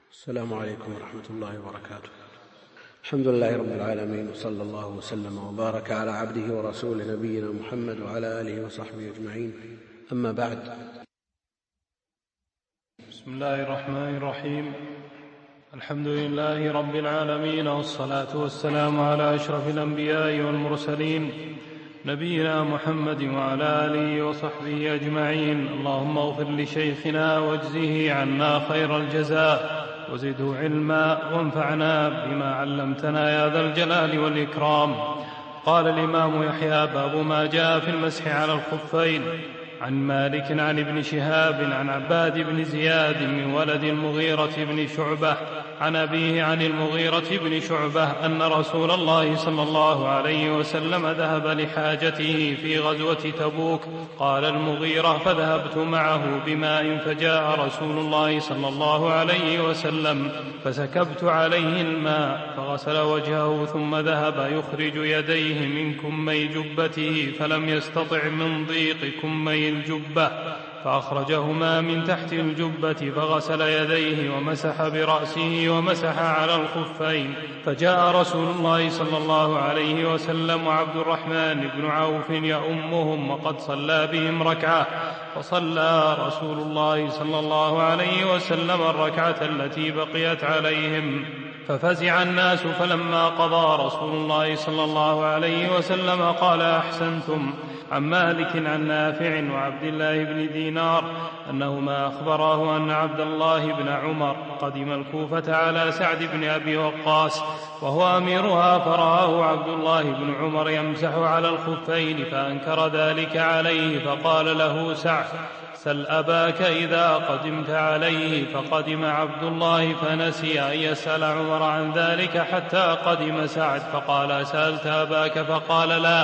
السلام عليكم ورحمة الله وبركاته. الحمد لله رب العالمين، وصلى الله وسلم وبارك على عبده ورسوله نبينا محمد وعلى آله وصحبه أجمعين. أما بعد. بسم الله الرحمن الرحيم. الحمد لله رب العالمين، والصلاة والسلام على أشرف الأنبياء والمرسلين نبينا محمد وعلى آله وصحبه أجمعين. اللهم اغفر لشيخنا واجزه عنا خير الجزاء، وزده علما، وانفعنا بما علمتنا يا ذا الجلال والإكرام. قال الإمام يحيى: باب ما جاء في المسح على الخفين. عن مالك عن ابن شهاب عن عباد بن زياد من ولد المغيرة بن شعبة عن أبيه عن المغيرة بن شعبة أن رسول الله صلى الله عليه وسلم ذهب لحاجته في غزوة تبوك. قال المغيرة: فذهبت معه بماء، فجاء رسول الله صلى الله عليه وسلم فسكبت عليه الماء فغسل وجهه، ثم ذهب يخرج يديه من كمي جبته، فلم يستطع من ضيق كمي الجبة فأخرجهما من تحت الجبة، فغسل يديه ومسح برأسه ومسح على الخفين. فجاء رسول الله صلى الله عليه وسلم وعبد الرحمن بن عوف يؤمهم، وقد صلى بهم ركعة، فصلى رسول الله صلى الله عليه وسلم الركعة التي بقيت عليهم، ففزع الناس. فلما قضى رسول الله صلى الله عليه وسلم قال: أحسنتم. عن مالك عن نافع وعبد الله بن دينار أنهما أخبراه أن عبد الله بن عمر قدم الكوفة على سعد بن أبي وقاص وهو أميرها، فرآه عبد الله بن عمر يمسح على الخفين فأنكر ذلك عليه، فقال له سعد: سل أباك إذا قدمت عليه. فقدم عبد الله فنسي أن يسأل عمر عن ذلك حتى قدم سعد، فقال: سألت أباك؟ فقال: لا.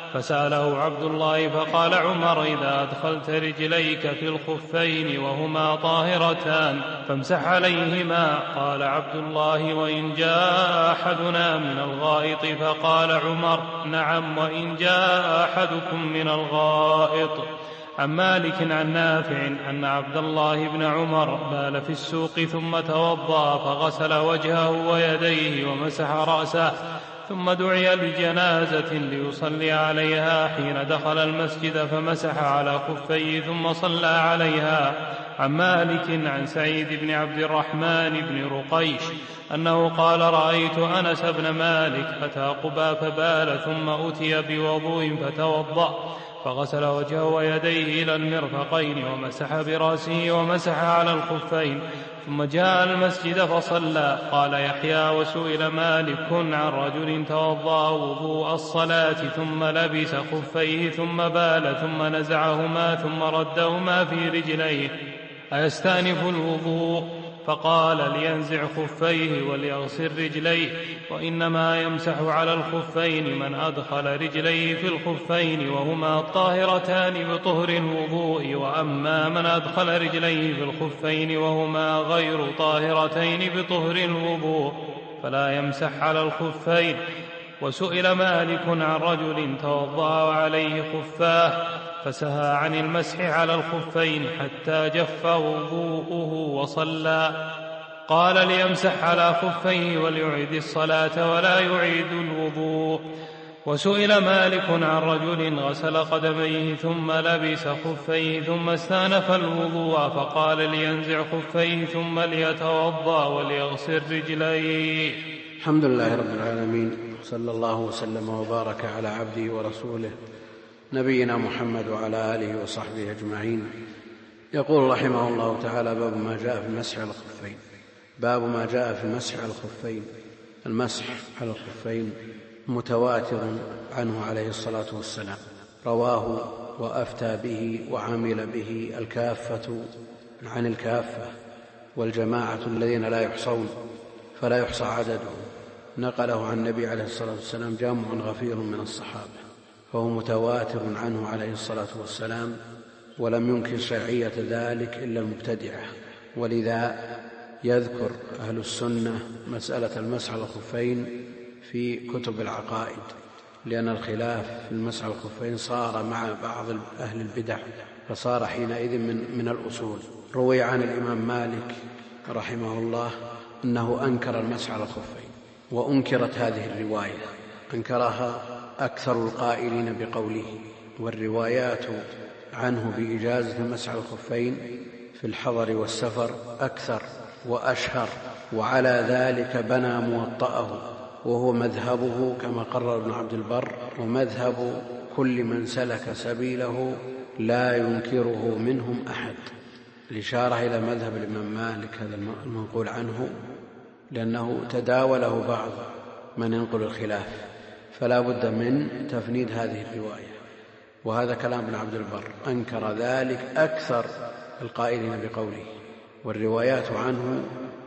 فسأله عبد الله فقال عمر: إذا أدخلت رجليك في الخفين وهما طاهرتان فامسح عليهما. قال عبد الله: وإن جاء أحدنا من الغائط؟ فقال عمر: نعم، وإن جاء أحدكم من الغائط. عن مالك عن نافع أن عبد الله بن عمر بال في السوق ثم توضأ فغسل وجهه ويديه ومسح رأسه، ثم دعي لجنازة ليصلي عليها حين دخل المسجد فمسح على خفيه ثم صلى عليها. عن مالك عن سعيد بن عبد الرحمن بن رقيش أنه قال: رأيت أنس بن مالك أتى قباء فبال، ثم أتي بوضوء فتوضأ فغسل وجهه ويديه إلى المرفقين ومسح برأسه ومسح على الخفين، ثم جاء المسجد فصلى. قال يحيى: وسئل مالك عن رجل توضأ وضوء الصلاة ثم لبس خفيه ثم بال ثم نزعهما ثم ردهما في رجليه أيستأنف الوضوء؟ فقال: لينزع خفيه وليغسل رجليه، وإنما يمسح على الخفين من أدخل رجليه في الخفين وهما طاهرتان بطهر الوضوء، وأما من أدخل رجليه في الخفين وهما غير طاهرتين بطهر الوضوء فلا يمسح على الخفين. وسئل مالك عن رجل توضأ وعليه خفاه فسهى عن المسح على الخفين حتى جف وضوءه وصلى، قال: ليمسح على خفيه وليعيد الصلاة ولا يعيد الوضوء. وسئل مالك عن رجل غسل قدميه ثم لبس خفيه ثم استأنف الوضوء فقال: لينزع خفيه ثم ليتوضأ وليغسل رجليه. الحمد لله رب العالمين، صلى الله وسلم وبارك على عبده ورسوله نبينا محمد وعلى آله وصحبه أجمعين. يقول رحمه الله تعالى: باب ما جاء في المسح على الخفين. باب ما جاء في المسح على الخفين. المسح على الخفين متواتر عنه عليه الصلاة والسلام، رواه وأفتى به وعمل به الكافة عن الكافة والجماعة الذين لا يحصون فلا يحصى عددهم، نقله عن النبي عليه الصلاة والسلام جمع غفير من الصحابة، فهو متواتر عنه عليه الصلاة والسلام، ولم ينكر شرعية ذلك إلا المبتدعة. ولذا يذكر أهل السنة مسألة المسح على الخفين في كتب العقائد، لأن الخلاف في المسح على الخفين صار مع بعض أهل البدع، فصار حينئذ من الأصول. روي عن الإمام مالك رحمه الله أنه أنكر المسح على الخفين، وأنكرت هذه الرواية، أنكرها أكثر القائلين بقوله، والروايات عنه بإجازة المسح على الخفين في الحضر والسفر أكثر وأشهر، وعلى ذلك بنى موطأه، وهو مذهبه كما قرر ابن عبد البر، ومذهب كل من سلك سبيله لا ينكره منهم أحد. الإشارة إلى مذهب الإمام مالك هذا المنقول عنه، لأنه تداوله بعض من ينقل الخلاف، فلا بد من تفنيد هذه الرواية. وهذا كلام ابن عبد البر، أنكر ذلك أكثر القائلين بقوله، والروايات عنه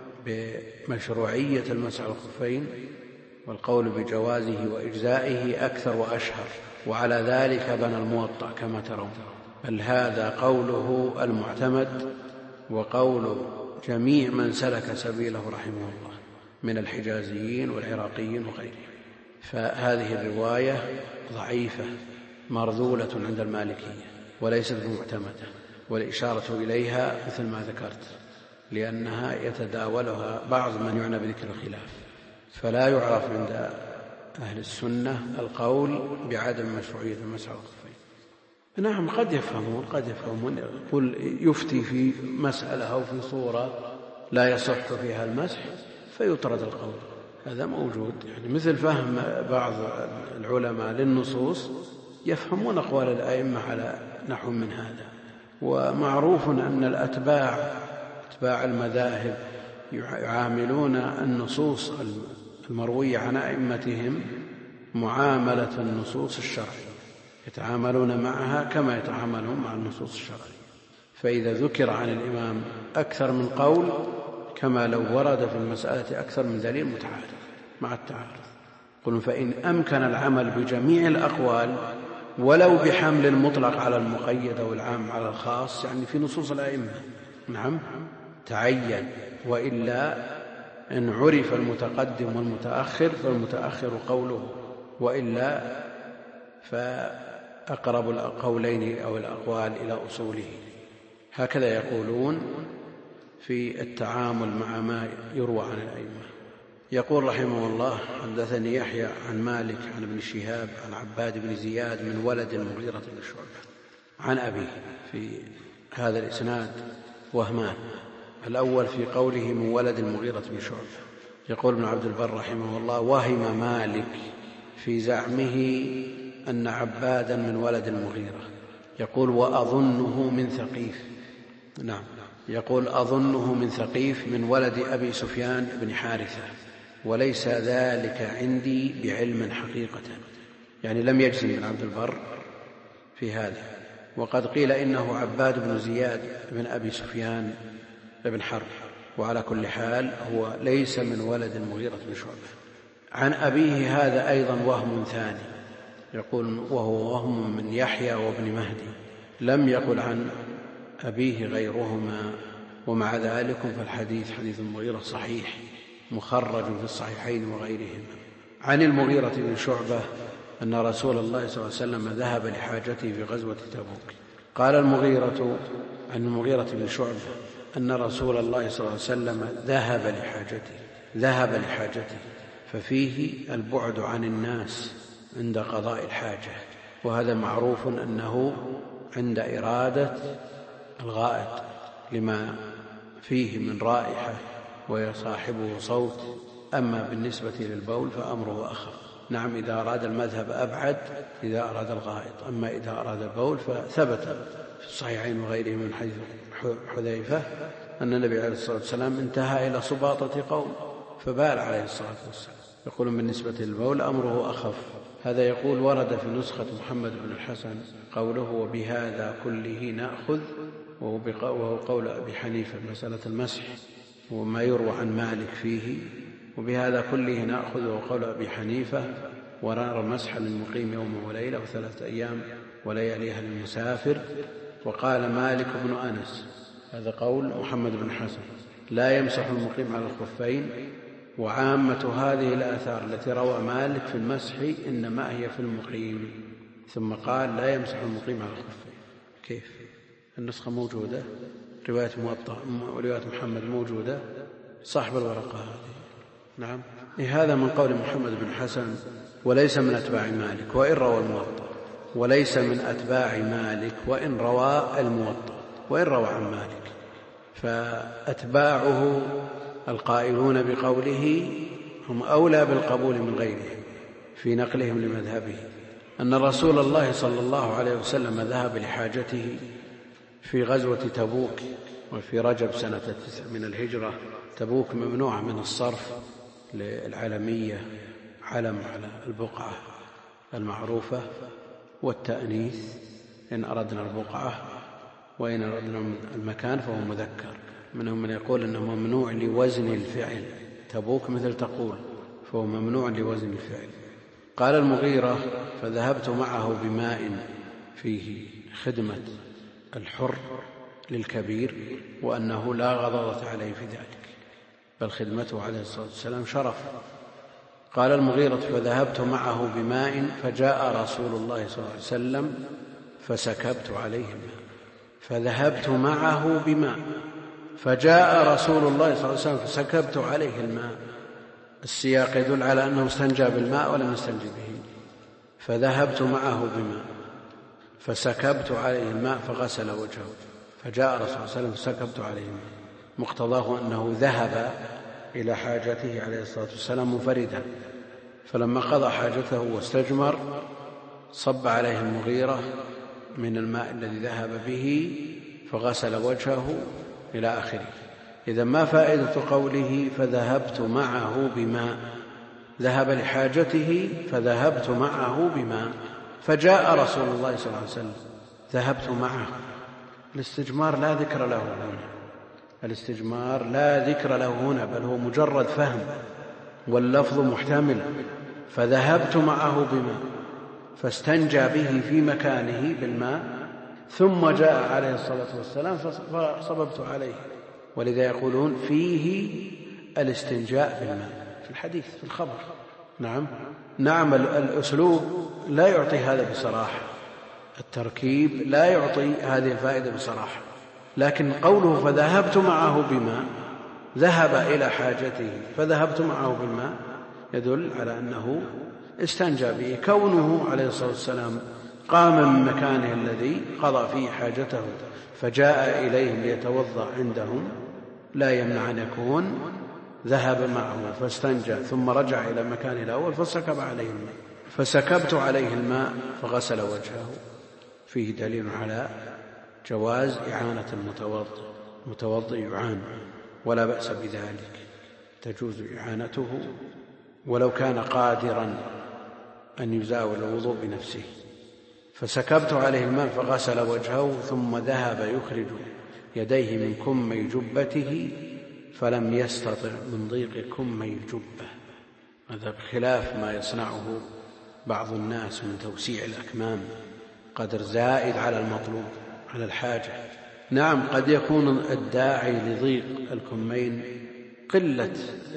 بمشروعية المسح على الخفين والقول بجوازه وإجزائه أكثر وأشهر، وعلى ذلك بنى الموطأ كما ترون. بل هذا قوله المعتمد وقول جميع من سلك سبيله رحمه الله من الحجازيين والعراقيين وغيرهم. فهذه الرواية ضعيفة مرذولة عند المالكية وليست بمعتمدة، والإشارة إليها مثل ما ذكرت لأنها يتداولها بعض من يعنى بذكر الخلاف، فلا يعرف عند أهل السنة القول بعدم مشروعية المسح على الخفين. نعم قد يفهمون يقول يفتي في مسألة أو في صورة لا يصح فيها المسح فيطرد القول، هذا موجود. يعني مثل فهم بعض العلماء للنصوص يفهمون أقوال الأئمة على نحو من هذا. ومعروف أن أتباع المذاهب يعاملون النصوص المروية عن أئمتهم معاملة النصوص الشرعية، يتعاملون معها كما يتعاملون مع النصوص الشرعية. فإذا ذكر عن الإمام أكثر من قول كما لو ورد في المسألة أكثر من دليل متعارض مع التعارض، قلنا فإن أمكن العمل بجميع الأقوال ولو بحمل المطلق على المقيد أو العام على الخاص، يعني في نصوص الأئمة نعم تعين، وإلا إن عرف المتقدم والمتأخر فالمتأخر قوله، وإلا فأقرب القولين أو الأقوال إلى أصوله. هكذا يقولون في التعامل مع ما يروى عن الأئمة. يقول رحمه الله حدثني يحيى عن مالك عن ابن شهاب عن عباد بن زياد من ولد المغيرة بن شعبة عن أبيه. في هذا الإسناد وهمان، الأول في قوله من ولد المغيرة بن شعبة. يقول ابن عبد البر رحمه الله وهم مالك في زعمه أن عبادا من ولد المغيرة، يقول وأظنه من ثقيف، نعم يقول أظنه من ثقيف من ولد أبي سفيان بن حارثة، وليس ذلك عندي بعلم حقيقة، يعني لم يجزم ابن عبد البر في هذا. وقد قيل إنه عباد بن زياد بن أبي سفيان بن حرب، وعلى كل حال هو ليس من ولد المغيرة بن شعبة. عن أبيه هذا أيضا وهم ثاني، يقول وهو وهم من يحيى وابن مهدي، لم يقل عن أبيه غيرهما، ومع ذلك فالحديث حديث المغيرة صحيح مخرج في الصحيحين وغيرهما. عن المغيرة بن شعبة أن رسول الله صلى الله عليه وسلم ذهب لحاجته في غزوة تبوك. قال المغيرة عن المغيرة بن شعبة أن رسول الله صلى الله عليه وسلم ذهب لحاجته، ففيه البعد عن الناس عند قضاء الحاجة، وهذا معروف أنه عند إرادة الغائط لما فيه من رائحة ويصاحبه صوت. أما بالنسبة للبول فأمره أخف، نعم إذا أراد المذهب أبعد إذا أراد الغائط، أما إذا أراد البول فثبت في الصحيحين وغيره من حديث حذيفة أن النبي عليه الصلاة والسلام انتهى إلى سباطة قوم فبال عليه الصلاة والسلام. يقول بالنسبة للبول أمره أخف. هذا يقول ورد في نسخة محمد بن الحسن قوله وبهذا كله نأخذ، وهو قول أبي حنيفة مسألة المسح وما يروى عن مالك فيه، وبهذا كله نأخذ وهو قول أبي حنيفة، ونرى المسح للمقيم يوم وليلة وثلاثة أيام ولياليها للمسافر. وقال مالك بن أنس، هذا قول محمد بن حسن، لا يمسح المقيم على الخفين. وعامة هذه الآثار التي روى مالك في المسح إنما هي في المقيم، ثم قال لا يمسح المقيم على الخفين. كيف؟ النسخة موجودة؟ رواية محمد موجودة، صاحب الورقة هذه. نعم. هذا من قول محمد بن حسن وليس من أتباع مالك وإن روى الموطأ، وليس من أتباع مالك وإن روى الموطأ، وإن روى عن مالك. فأتباعه القائلون بقوله هم أولى بالقبول من غيرهم في نقلهم لمذهبه. أن رسول الله صلى الله عليه وسلم ذهب لحاجته في غزوة تبوك وفي رجب سنة 9 من الهجرة. تبوك ممنوع من الصرف للعلمية، علم على البقعة المعروفة، والتأنيث إن أردنا البقعة، وإن أردنا المكان فهو مذكر. منهم من يقول أنه ممنوع لوزن الفعل، تبوك مثل تقول، فهو ممنوع لوزن الفعل. قال المغيرة فذهبت معه بماء فيه خدمة الحر للكبير، وأنه لا غضاضة عليه في ذلك، بل خدمته عليه الصلاة والسلام شرف. قال المغيرة فذهبت معه بماء فجاء رسول الله صلى الله عليه وسلم فسكبت عليه الماء. فذهبت معه بماء فجاء رسول الله صلى الله عليه وسلم فسكبت عليه الماء. السياق يدل على أنه استنجى بالماء ولم يستنجي به. فذهبت معه بماء فسكبت عليه الماء فغسل وجهه. فجاء رسول الله صلى الله عليه وسلم فسكبت عليه الماء. مقتضاه أنه ذهب إلى حاجته عليه الصلاة والسلام منفردا، فلما قضى حاجته واستجمر صب عليه المغيرة من الماء الذي ذهب به فغسل وجهه إلى آخره. إذا ما فائدة قوله فذهبت معه بماء؟ ذهب لحاجته فذهبت معه بماء، فجاء رسول الله صلى الله عليه وسلم ذهبت معه. الاستجمار لا ذكر له هنا، الاستجمار لا ذكر له هنا، بل هو مجرد فهم واللفظ محتمل. فذهبت معه بماء فاستنجى به في مكانه بالماء، ثم جاء عليه الصلاة والسلام فصببت عليه. ولذا يقولون فيه الاستنجاء بالماء في الحديث في الخبر. نعم الأسلوب لا يعطي هذا بصراحة، التركيب لا يعطي هذه الفائدة بصراحة، لكن قوله فذهبت معه بماء، ذهب إلى حاجته فذهبت معه بالماء، يدل على أنه استنجى به. كونه عليه الصلاة والسلام قام من مكانه الذي قضى فيه حاجته فجاء إليهم ليتوضأ عندهم لا يمنع أن يكون ذهب معه فاستنجى ثم رجع إلى مكانه الأول فسكب عليه الماء. فسكبت عليه الماء فغسل وجهه. فيه دليل على جواز إعانة المتوضئ يعان ولا بأس بذلك، تجوز إعانته ولو كان قادرا أن يزاول الوضوء بنفسه. فسكبت عليه الماء فغسل وجهه ثم ذهب يخرج يديه من كمي جبته فلم يستطع من ضيق كمي الجبة. هذا بخلاف ما يصنعه بعض الناس من توسيع الأكمام، قدر زائد على المطلوب على الحاجة. نعم قد يكون الداعي لضيق الكمين قلة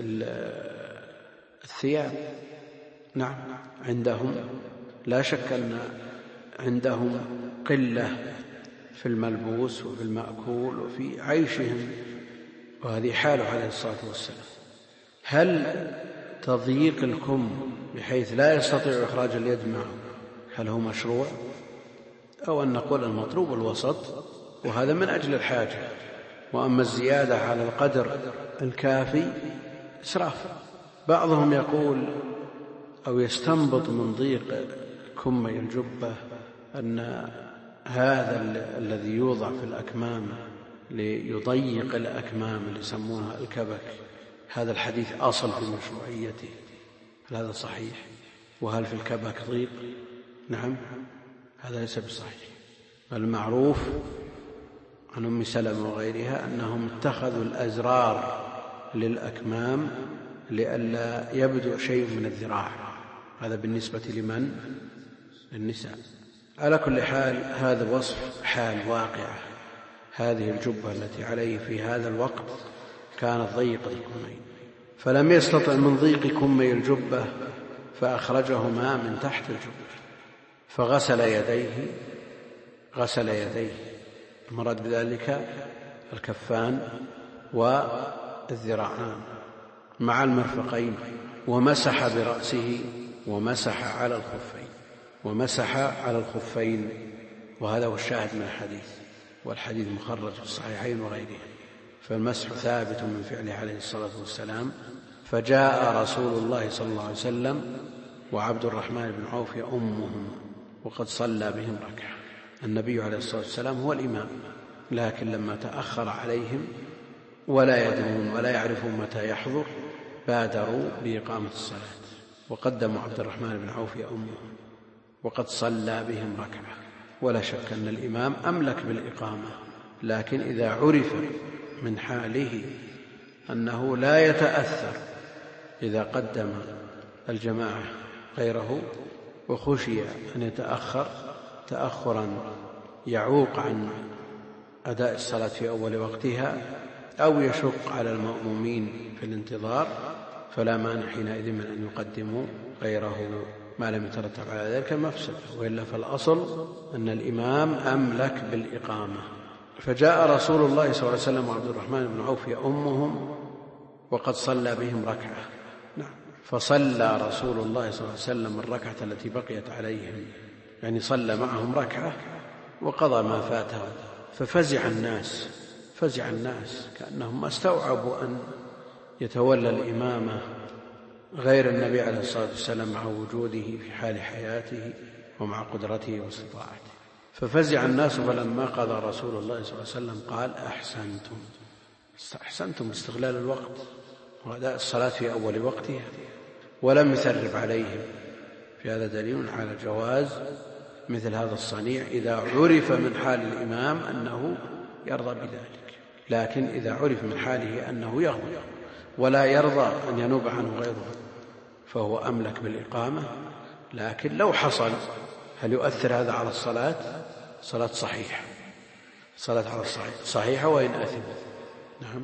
الثياب، نعم عندهم لا شك أن عندهم قلة في الملبوس وفي المأكول وفي عيشهم، وهذه حاله عليه الصلاة والسلام. هل تضييق الكم بحيث لا يستطيع إخراج اليد معه هل هو مشروع، أو أن نقول المطلوب الوسط، وهذا من أجل الحاجة. وأما الزيادة على القدر الكافي إسراف. بعضهم يقول أو يستنبط من ضيق كمي الجبة أن هذا الذي يوضع في الأكمام ليضيق الأكمام اللي يسمونها الكبك، هذا الحديث أصل في مشروعيته. هل هذا صحيح؟ وهل في الكبك ضيق؟ نعم هذا ليس بصحيح. المعروف عن أم سلمة وغيرها أنهم اتخذوا الأزرار للأكمام لئلا يبدو شيء من الذراع. هذا بالنسبة لمن؟ للنساء. على كل حال هذا وصف حال واقعة. هذه الجبة التي عليه في هذا الوقت كانت ضيقة الكمين، فلم يستطع من ضيق كمي الجبة فأخرجهما من تحت الجبة فغسل يديه. المراد بذلك الكفان والذراعان مع المرفقين، ومسح برأسه ومسح على الخفين. وهذا هو الشاهد من الحديث، والحديث مخرج في الصحيحين وغيرها. فالمسح ثابت من فعله عليه الصلاة والسلام. فجاء رسول الله صلى الله عليه وسلم وعبد الرحمن بن عوف يؤمهم وقد صلى بهم ركعة. النبي عليه الصلاة والسلام هو الإمام، لكن لما تأخر عليهم ولا يدرون ولا يعرفون متى يحضر بادروا بإقامة الصلاة، وقدموا عبد الرحمن بن عوف يؤمهم وقد صلى بهم ركعة. ولا شك أن الإمام أملك بالإقامة، لكن إذا عرف من حاله أنه لا يتأثر إذا قدم الجماعة غيره، وخشي أن يتأخر تأخرا يعوق عن أداء الصلاة في أول وقتها أو يشق على المأمومين في الانتظار، فلا مانع حينئذ من أن يقدموا غيره ما لم يترتب على ذلك مفسدة، وإلا فالأصل أن الإمام أملك بالإقامة. فجاء رسول الله صلى الله عليه وسلم وعبد الرحمن بن عوف يؤمهم وقد صلى بهم ركعة. فصلى رسول الله صلى الله عليه وسلم الركعة التي بقيت عليهم، يعني صلى معهم ركعة وقضى ما فاتهم. ففزع الناس كأنهم ما استوعبوا أن يتولى الإمامة غير النبي عليه الصلاة والسلام مع وجوده في حال حياته ومع قدرته واستطاعته. ففزع الناس، فلما قضى رسول الله صلى الله عليه وسلم قال: أحسنتم استغلال الوقت وأداء الصلاة في أول وقتها، ولم يثرب عليهم. في هذا دليل على جواز مثل هذا الصنيع إذا عرف من حال الإمام أنه يرضى بذلك. لكن إذا عرف من حاله أنه يغضب ولا يرضى أن ينوب عنه غيره فهو أملك بالإقامة. لكن لو حصل، هل يؤثر هذا على الصلاة؟ صلاة صحيحة، صلاة على صحيحة وإن أثم. نعم.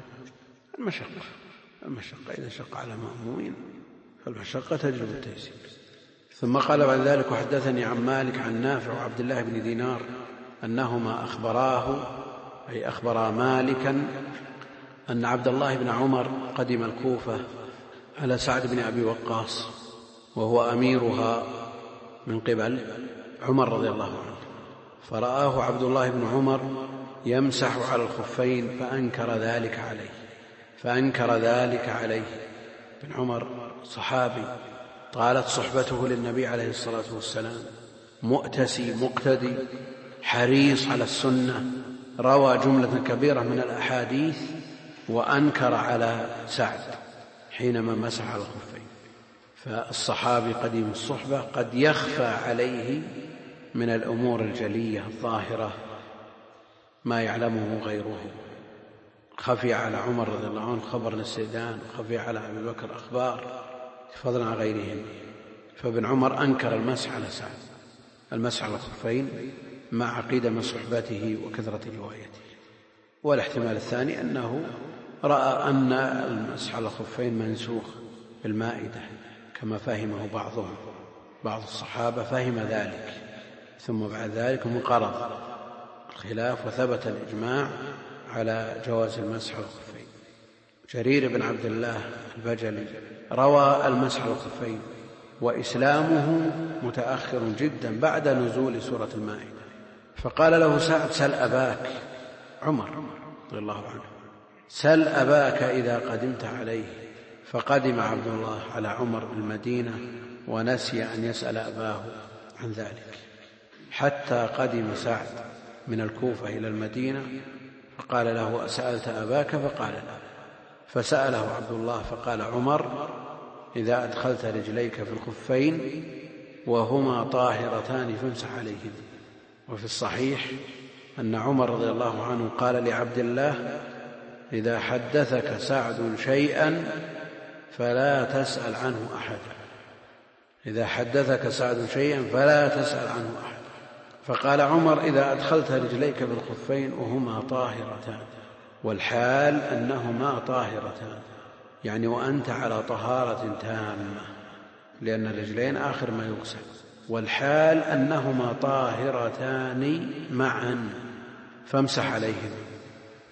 المشقة إذا شق على مأمومين فالمشقة تجلب التيسير. ثم قال بعد ذلك: وحدثني عن مالك عن نافع وعبد الله بن دينار أنهما أخبرا مالكا أن عبد الله بن عمر قدم الكوفة على سعد بن أبي وقاص وهو أميرها من قبل عمر رضي الله عنه، فرآه عبد الله بن عمر يمسح على الخفين فأنكر ذلك عليه. بن عمر صحابي طالت صحبته للنبي عليه الصلاة والسلام، مؤتسي مقتدي حريص على السنة، روى جملة كبيرة من الأحاديث، وأنكر على سعد حينما مسح على الخفين. فالصحابي قديم الصحبة قد يخفى عليه من الأمور الجلية الظاهرة ما يعلمه غيره. خفي على عمر رضي الله عنه خبر الاستئذان، وخفي على أبي بكر أخبار فضلا عن غيرهم. فابن عمر أنكر المسح على سعد، المسح على الخفين مع قدم صحبته وكثرة روايته. والاحتمال الثاني أنه رأى أن المسح على الخفين منسوخ بالمائدة كما فهمه بعض الصحابة فهم ذلك، ثم بعد ذلك انقرض الخلاف وثبت الإجماع على جواز المسح على الخفين. جرير بن عبد الله البجلي روى المسح على الخفين، وإسلامه متأخر جدا بعد نزول سورة المائدة. فقال له سعد: سل أباك، عمر رضي الله عنه، سل أباك إذا قدمت عليه. فقدم عبد الله على عمر بالمدينة ونسي أن يسأل أباه عن ذلك، حتى قدم سعد من الكوفة إلى المدينة فقال له: أسألت أباك؟ فقال لا. فسأله عبد الله فقال عمر: إذا أدخلت رجليك في الخفين وهما طاهرتان فامسح عليهما. وفي الصحيح أن عمر رضي الله عنه قال لعبد الله: إذا حدثك سعد شيئا فلا تسأل عنه أحدا، إذا حدثك سعد شيئا فلا تسأل عنه أحدا. فقال عمر: إذا أدخلت رجليك بالخفين وهما طاهرتان، والحال أنهما طاهرتان، يعني وأنت على طهارة تامة، لأن الرجلين آخر ما يغسل، والحال أنهما طاهرتان معا، فامسح عليهما.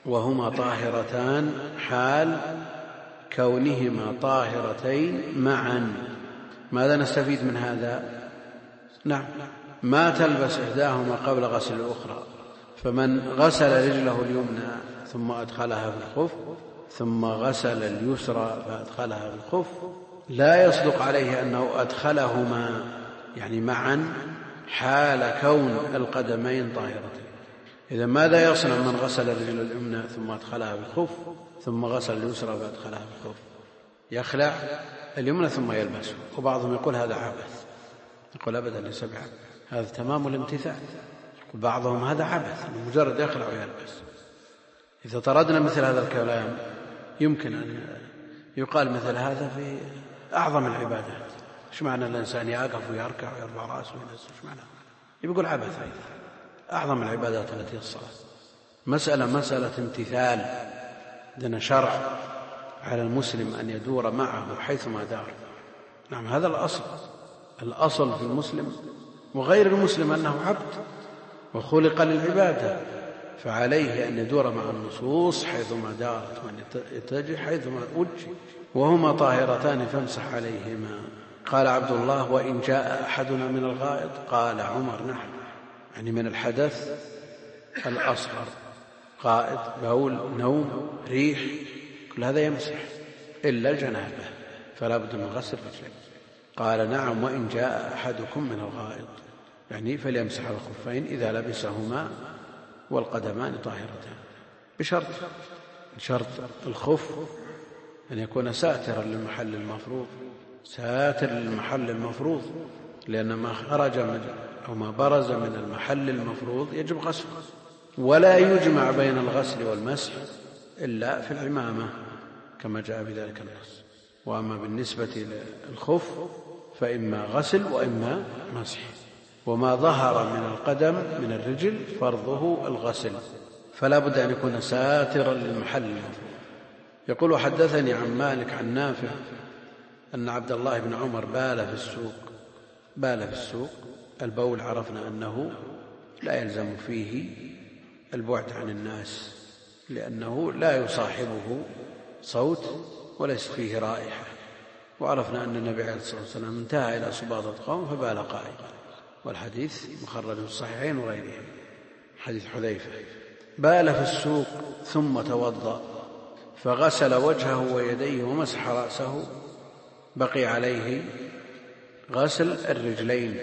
وهما طاهرتان حال كونهما طاهرتين معا. ماذا نستفيد من هذا؟ نعم، ما تلبس إحداهما قبل غسل الأخرى، فمن غسل رجله اليمنى ثم أدخلها في الخف ثم غسل اليسرى فأدخلها في الخف لا يصدق عليه أنه أدخلهما يعني معا حال كون القدمين طاهرتين. إذا ماذا يصنع من غسل الرجل اليمنى ثم أدخلها في الخف ثم غسل اليسرى فأدخلها في الخف؟ يخلع اليمنى ثم يلبسه. وبعضهم يقول هذا عبث، يقول أبدا ليس بعبث، هذا تمام الامتثال. وبعضهم هذا عبث، مجرد يخلع ويلبس. إذا طردنا مثل هذا الكلام يمكن أن يقال مثل هذا في أعظم العبادات. إيش معنى الإنسان يقف ويركع ويرفع رأسه وينزل؟ إيش معنى؟ يقول عبث. أعظم العبادات التي الصلاة مسألة امتثال. عندنا شرع على المسلم أن يدور معه حيثما دار. نعم، هذا الأصل في المسلم وغير المسلم أنه عبد وخلق للعبادة، فعليه أن يدور مع النصوص حيثما دارت وأن يتجه حيثما وجه. وهما طاهرتان فامسح عليهما. قال عبد الله: وإن جاء أحدنا من الغائط. قال عمر: نعم، يعني من الحدث الأصغر، غائط، بول، نوم، ريح، كل هذا يمسح إلا الجنابة فلا بد من غسل رجليه. قال: نعم، وإن جاء أحدكم من الغائط، يعني فليمسح الخفين إذا لبسهما والقدمان طاهرتان، بشرط الخف أن يكون ساترا للمحل المفروض، ساتر للمحل المفروض، لأن ما خرج أو ما برز من المحل المفروض يجب غسله. ولا يجمع بين الغسل والمسح إلا في العمامة كما جاء بذلك النص. وأما بالنسبة للخف فإما غسل وإما مسح. وما ظهر من القدم من الرجل فرضه الغسل، فلا بد أن يكون ساترا للمحل المفروض. يقول: حدثني عن مالك عن نافع أن عبد الله بن عمر بال في السوق. البول عرفنا أنه لا يلزم فيه البعد عن الناس، لأنه لا يصاحبه صوت وليس فيه رائحة. وعرفنا أن النبي عليه الصلاة والسلام انتهى إلى سباطة قوم فبال قائما، والحديث مخرج في الصحيحين وغيرهم، حديث حذيفة. بال في السوق ثم توضأ فغسل وجهه ويديه ومسح رأسه، بقي عليه غسل الرجلين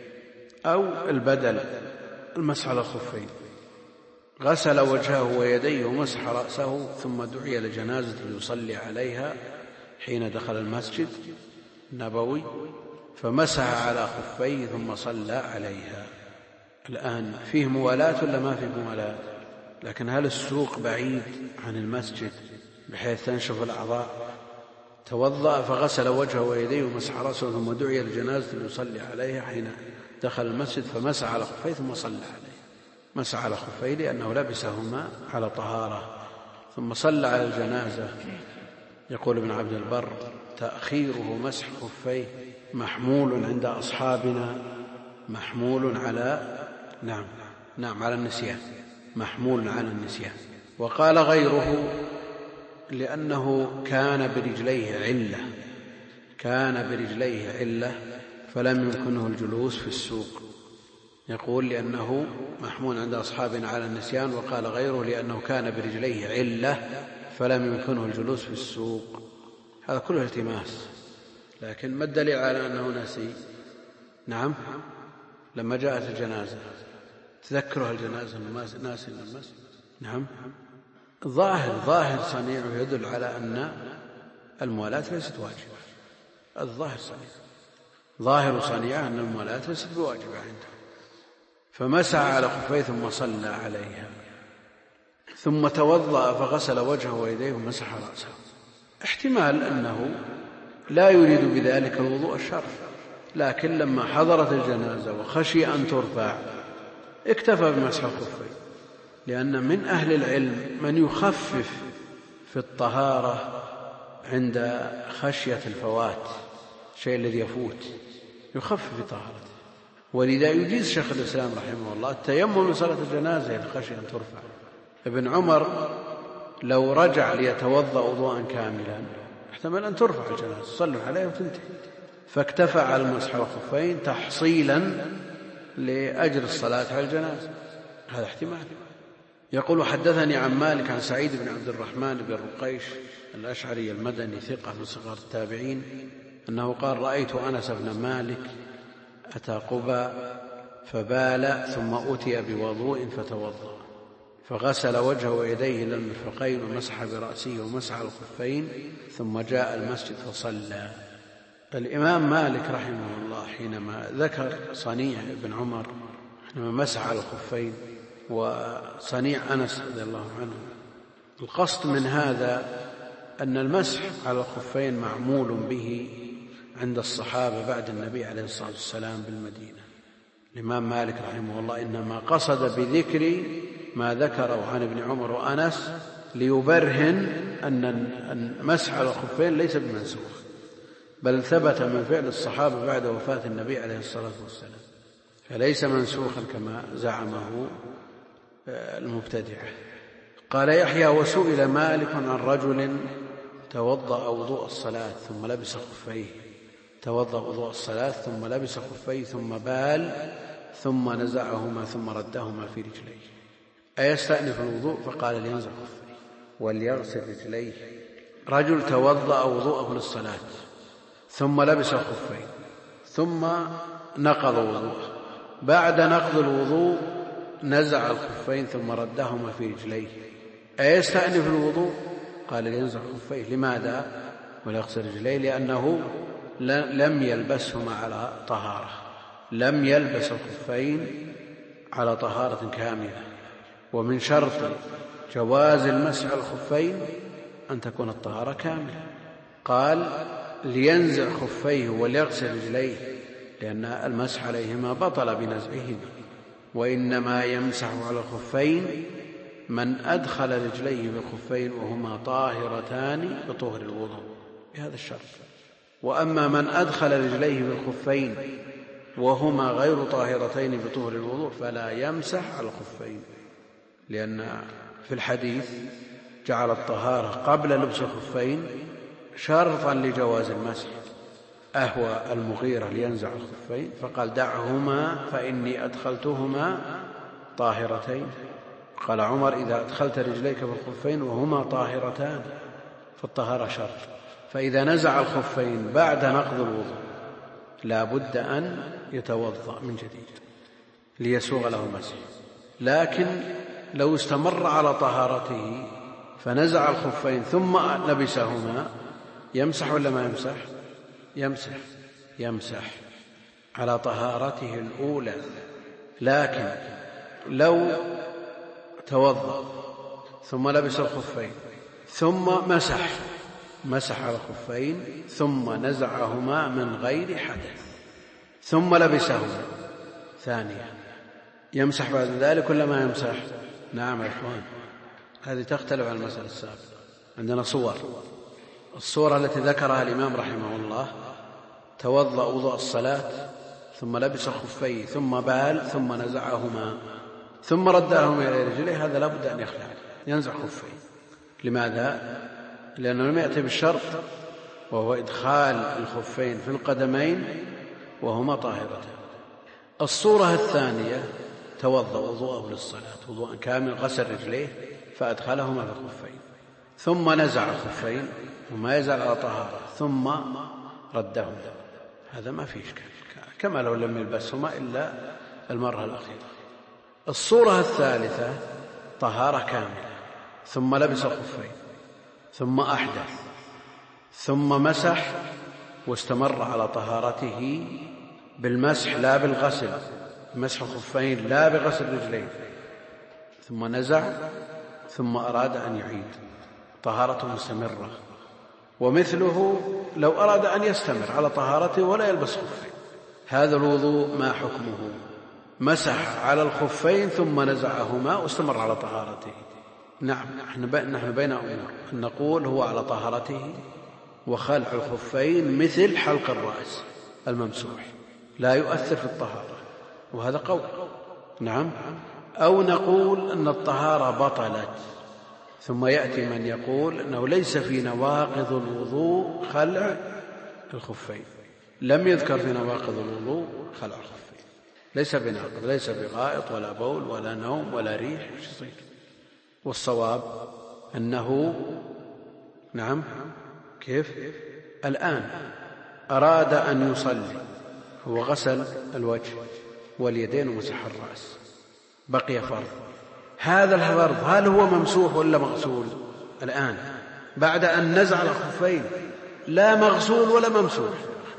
أو البدل المسح على الخفين. غسل وجهه ويديه ومسح رأسه ثم دعي لجنازة يصلي عليها حين دخل المسجد النبوي فمسح على خفيه ثم صلى عليها. الآن فيه موالاة ولا ما فيه موالاة؟ لكن هل السوق بعيد عن المسجد بحيث تنشف الأعضاء؟ توضأ فغسل وجهه ويديه ومسح رأسه ثم دعي لجنازة يصلي عليها حين دخل المسجد فمسح على خفيه ثم صلى عليه. مسح على خفيه لأنه لبسهما على طهارة ثم صلى على الجنازة. يقول ابن عبد البر: تأخيره مسح خفيه محمول عند أصحابنا محمول على على النسيان، محمول على النسيان. وقال غيره: لأنه كان برجليه علة فلم يمكنه الجلوس في السوق. يقول: لأنه محمول عند أصحابنا على النسيان. وقال غيره: لأنه كان برجليه علة فلم يمكنه الجلوس في السوق. هذا كله التماس، لكن ما الدليل على أنه نسي؟ نعم، لما جاءت الجنازة تذكرها الجنازة ناسي المسجد. نعم، ظاهر صنيعه يدل على أن الموالاة ليست واجبة. ظاهر صنيعه أن الموالاة ليست بواجبة عنده. فمسح على خفيه ثم صلى عليها ثم توضأ فغسل وجهه ويديه ومسح رأسه. احتمال أنه لا يريد بذلك الوضوء الشرعي، لكن لما حضرت الجنازة وخشي أن ترفع اكتفى بمسح الخفين، لأن من أهل العلم من يخفف في الطهارة عند خشية الفوات، الشيء الذي يفوت يخفف في طهارته. ولذا يجيز شيخ الإسلام رحمه الله التيمم من صلاة الجنازة إذا خشي أن ترفع. ابن عمر لو رجع ليتوضأ وضوءا كاملا احتمل أن ترفع الجنازة صلوا عليه وتنتهي، فاكتفى على المسح على الخفين تحصيلا لأجر الصلاة على الجنازة، هذا احتمال. يقول حدثني عن مالك عن سعيد بن عبد الرحمن بن رقيش الأشعري المدني ثقة من صغار التابعين أنه قال رأيت أنس بن مالك أتى قباء فبال ثم أتي بوضوء فتوضأ فغسل وجهه ويديه إلى المرفقين ومسح برأسه ومسح الخفين ثم جاء المسجد فصلى. الإمام مالك رحمه الله حينما ذكر صنيع ابن عمر حينما مسح على الخفين وصنيع أنس رضي الله عنه، القصد من هذا أن المسح على الخفين معمول به عند الصحابة بعد النبي عليه الصلاة والسلام بالمدينة. الإمام مالك رحمه الله إنما قصد بذكر ما ذكره عن ابن عمر وأنس ليبرهن أن المسح على الخفين ليس بمنسوخ، بل ثبت من فعل الصحابة بعد وفاة النبي عليه الصلاة والسلام، فليس منسوخا كما زعمه المبتدعة. قال يحيى وسئل مالك عن رجل توضأ وضوء الصلاة ثم لبس خفيه، توضأ وضوء الصلاة ثم لبس خفيه ثم بال ثم نزعهما ثم ردهما في رجليه أيستأنف الوضوء؟ فقال لينزع خفيه وليغسل رجليه. رجل توضأ وضوءه للصلاة ثم لبس خفيه ثم نقض وضوءه، بعد نقض الوضوء نزع الخفين ثم ردهما في رجليه أيستأنف الوضوء؟ قال لينزع خفيه. لماذا وليغسل رجليه؟ لأنه لم يلبسهما على طهارة، لم يلبس الخفين على طهارة كاملة، ومن شرط جواز المسح على الخفين أن تكون الطهارة كاملة. قال لينزع خفيه وليغسل رجليه لأن المسح عليهما بطل بنزعهما، وإنما يمسح على الخفين من أدخل رجليه بالخفين وهما طاهرتان بطهر الوضوء بهذا الشرط. وأما من أدخل رجليه بالخفين وهما غير طاهرتين بطهر الوضوء فلا يمسح على الخفين، لأن في الحديث جعل الطهارة قبل لبس الخفين شرطا لجواز المسح. أهوى المغيرة لينزع الخفين فقال دعهما فإني أدخلتهما طاهرتين. قال عمر إذا أدخلت رجليك بالخفين وهما طاهرتان فالطهارة شرط، فإذا نزع الخفين بعد نقض الوضوء لا بد أن يتوضأ من جديد ليسوغ له المسح. لكن لو استمر على طهارته فنزع الخفين ثم لبسهما يمسح ولا ما يمسح؟ يمسح على طهارته الأولى. لكن لو توضأ ثم لبس الخفين ثم مسح على الخفين ثم نزعهما من غير حدث ثم لبسهما ثانيا يمسح بعد ذلك ولا ما يمسح؟ نعم يا إخوان، هذه تختلف عن المسألة السابقة. عندنا الصورة التي ذكرها الإمام رحمه الله توضأ وضوء الصلاة ثم لبس خفيه ثم بال ثم نزعهما ثم ردهما إلى رجليه، هذا لا بد أن يخلع ينزع خفيه. لماذا؟ لأنه لم يأتي بالشرط وهو إدخال الخفين في القدمين وهما طاهرتان. الصورة الثانية توضأ وضوءه للصلاة وضوءا كامل غسل رجليه فأدخلهما في الخفين ثم نزع الخفين وما يزال على طهارة ثم ردهما، هذا ما فيه إشكال كما لو لم يلبسهما إلا المرة الأخيرة. الصورة الثالثة طهارة كاملة ثم لبس الخفين ثم أحدث ثم مسح واستمر على طهارته بالمسح لا بالغسل، مسح الخفين لا بغسل رجلين، ثم نزع ثم أراد أن يعيد طهارته مستمرة. ومثله لو أراد أن يستمر على طهارته ولا يلبس خفين، هذا الوضوء ما حكمه؟ مسح على الخفين ثم نزعهما واستمر على طهارته. نعم نحن بين أمور، أن نقول هو على طهارته وخلع الخفين مثل حلق الرأس الممسوح لا يؤثر في الطهارة، وهذا قول. نعم. أو نقول أن الطهارة بطلت ثم يأتي من يقول أنه ليس في نواقض الوضوء خلع الخفين، لم يذكر في نواقض الوضوء خلع الخفين، ليس بناقض، ليس بغائط ولا بول ولا نوم ولا ريح، وش يصير؟ والصواب أنه نعم كيف الآن أراد أن يصلي، هو غسل الوجه واليدين ومسح الرأس، بقي فرض، هذا الفرض هل هو ممسوح ولا مغسول؟ الآن بعد أن نزع الخفين لا مغسول ولا ممسوح.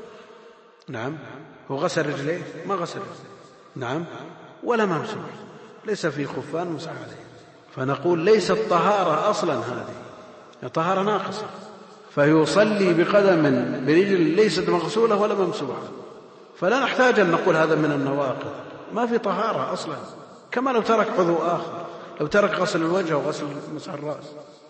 نعم هو غسل رجليه ما غسل رجليه، نعم ولا ممسوح، ليس في خفان مسح عليه، فنقول ليست طهارة أصلا، هذه طهارة ناقصة، فيصلي بقدم برجل ليست مغسولة ولا ممسوحة، فلا نحتاج أن نقول هذا من النواقض، ما في طهارة أصلا، كما لو ترك عضو آخر، لو ترك غسل الوجه وغسل مسح الرأس،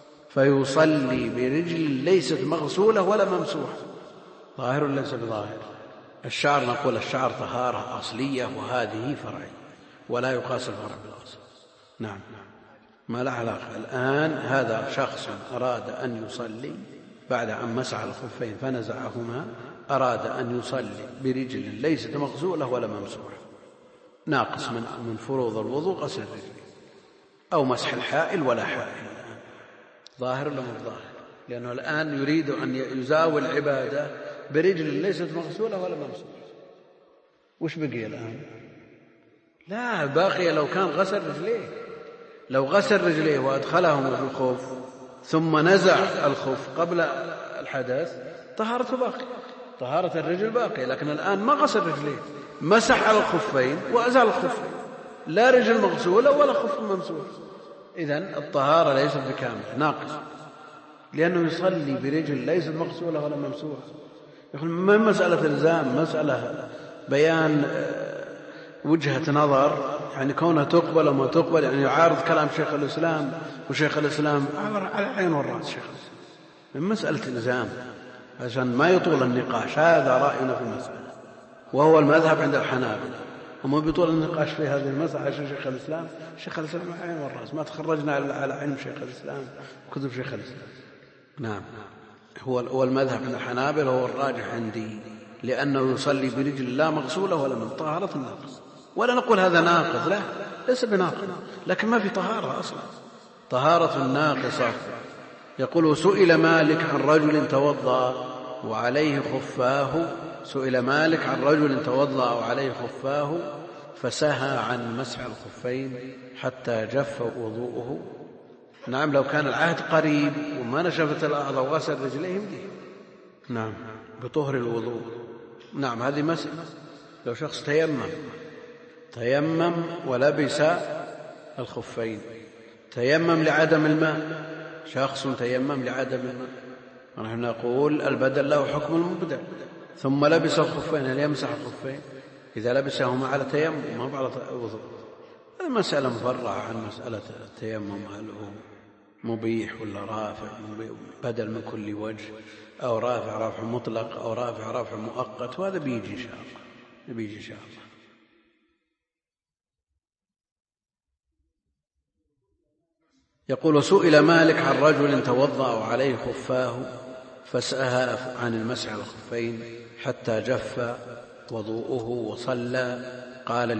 فيصلي برجل ليست مغسولة ولا ممسوحة، ظاهر ليس بظاهر. الشعر نقول الشعر طهارة أصلية وهذه فرعية، ولا يقاس الفرع بالأصل. نعم ما له علاقة. الآن هذا شخص أراد أن يصلي بعد أن مسح الخفين فنزعهما، أراد أن يصلي برجل ليست مغسولة ولا ممسوحة، ناقص من فروض الوضوء غسل الرجل، أو مسح الحائل ولا حائل. الآن ظاهر ولا مو ظاهر؟ لأنه الآن يريد أن يزاول العبادة برجل ليست مغسولة ولا ممسوحة. وش بقي الآن؟ لا باقي لو كان غسل رجليه، لو غسل رجليه وأدخلهما في الخف ثم نزع الخف قبل الحدث طهارته باقي، طهارة الرجل باقي، لكن الآن ما غسل رجليه، مسح على الخفين وأزال الخفين، لا رجل مغسولة ولا خف ممسوح، إذن الطهارة ليست بكاملة، ناقص، لأنه يصلي برجل ليست مغسولة ولا ممسوحة. يقول ما مسألة إلزام، مسألة بيان وجهة نظر، يعني كونها تقبل وما تقبل، يعني يعارض كلام شيخ الإسلام، وشيخ الإسلام على العين والرأس شيخ الإسلام، من مسألة إلزام عشان ما يطول النقاش. هذا رأينا في المسألة، وهو المذهب عند الحنابلة، وما بيطول النقاش في هذه المسألة عشان شيخ الإسلام على العين والرأس، ما تخرجنا على علم شيخ الإسلام وكتب شيخ الإسلام. نعم هو المذهب عند الحنابلة هو الراجح عندي، لأنه يصلي برجل لا مغسولة ولا من طهارة الناقص، ولا نقول هذا ناقض، لا ليس بناقض، لكن ما في طهارة أصلا، طهارة ناقصة. يقول سئل مالك عن رجل توضأ وعليه خفاه، سئل مالك عن رجل توضأ وعليه خفاه فسهى عن مسح الخفين حتى جف وضوءه. نعم لو كان العهد قريب وما نشفت الأعضاء وغسل رجليه يمديه، نعم بطهر الوضوء. نعم هذه مسألة. لو شخص تيمم ولبس الخفين، تيمم لعدم الماء، شخص تيمم لعدم الماء، ونحن نقول البدل له حكم المبدل، ثم لبس الخفين، هل يمسح الخفين إذا لبسهما على تيمم ما على وضوء؟ هذه مسألة مفرعة عن مسألة التيمم، هل هو مبيح ولا رافع، بدل من كل وجه، أو رافع مطلق، أو رافع مؤقت، وهذا بيجي إن شاء الله. يقول سئل مالك عن رجل توضأ وعليه خفاه فسأها عن المسح على الخفين حتى جف وضوءه وصلى، قال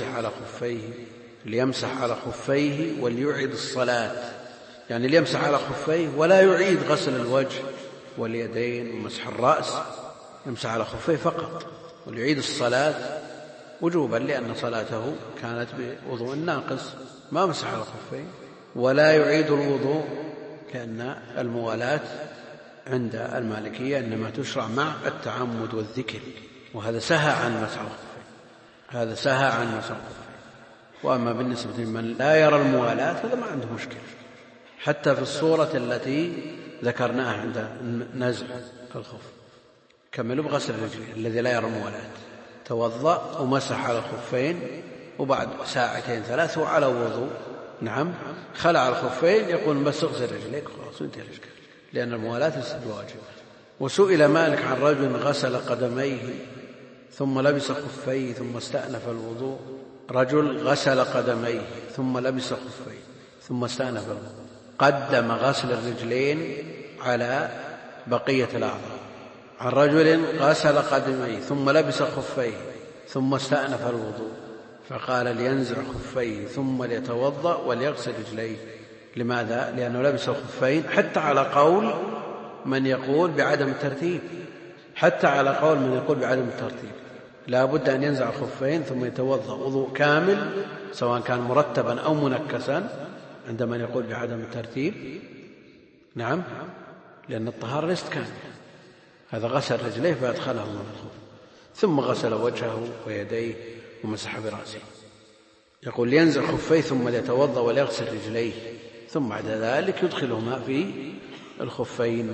ليمسح على خفيه وليعيد الصلاة، يعني ليمسح على خفيه ولا يعيد غسل الوجه واليدين ومسح الرأس، يمسح على خفيه فقط، وليعيد الصلاة وجوبا، لأن صلاته كانت بوضوء ناقص ما مسح على خفيه، ولا يعيد الوضوء، لأن الموالاة عند المالكية إنما تشرع مع التعمد والذكر، وهذا سهى عن مسح الخفين، وأما بالنسبة لمن لا يرى الموالاة هذا ما عنده مشكلة، حتى في الصورة التي ذكرناها عند نزع الخف. كملوا بغسل الرجل الذي لا يرى الموالاة، توضأ ومسح على الخفين، وبعد ساعتين 3 على وضوء، نعم خلع الخفين، يقول بس اغسل رجليك خلاص انتهى الإشكال، لأن الموالاة ليست بواجبة. وسئل مالك عن رجل غسل قدميه ثم لبس خفيه ثم استأنف الوضوء، رجل غسل قدميه ثم لبس خفيه ثم استأنف الوضوء، قدم غسل الرجلين على بقية الأعضاء. عن رجل غسل قدميه ثم لبس خفيه ثم استأنف الوضوء فقال لينزع خفيه ثم ليتوضأ وليغسل رجليه. لماذا؟ لأنه لبس الخفين حتى على قول من يقول بعدم الترتيب، حتى على قول من يقول بعدم الترتيب لا بد أن ينزع الخفين ثم يتوضأ وضوء كامل سواء كان مرتبا أو منكسا عند من يقول بعدم الترتيب. نعم، لأن الطهارة ليست كاملة. هذا غسل رجليه فأدخلهما في الخف ثم غسل وجهه ويديه ومسح برأسه. يقول لينزع خفيه ثم ليتوضأ وليغسل رجليه ثم بعد ذلك يدخلهما في الخفين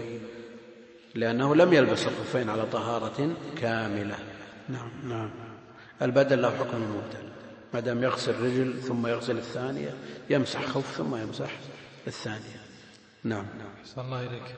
لأنه لم يلبس الخفين على طهارة كاملة. نعم. البدل له حكم المبدل، ما دام يغسل رجل ثم يغسل الثانية يمسح خف ثم يمسح الثانية. نعم. أحسن الله إليك.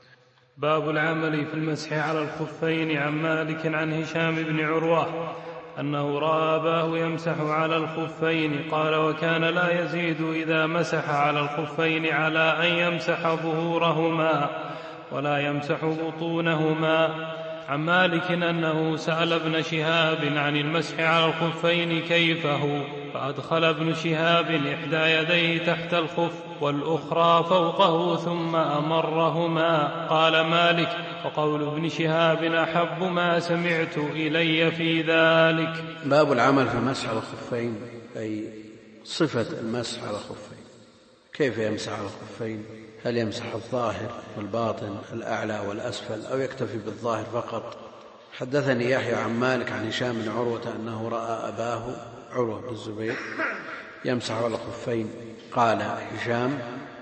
باب العمل في المسح على الخفين. عن مالك عن هشام بن عروة أنه رأى أباه يمسح على الخفين. قال وكان لا يزيد إذا مسح على الخفين على أن يمسح ظهورهما ولا يمسح بطونهما. عن مالك أنه سأل ابن شهاب عن المسح على الخفين كيف هو، فأدخل ابن شهاب إحدى يديه تحت الخف والأخرى فوقه ثم أمرهما. قال مالك وقول ابن شهاب أحب ما سمعت إلي في ذلك. باب العمل في المسح على الخفين، أي صفة المسح على الخفين. كيف يمسح على الخفين؟ هل يمسح الظاهر والباطن الأعلى والأسفل أو يكتفي بالظاهر فقط؟ حدثني يحيى عن مالك عن هشام بن عروة أنه رأى أباه عروة بن الزبير يمسح على الخفين. قال هشام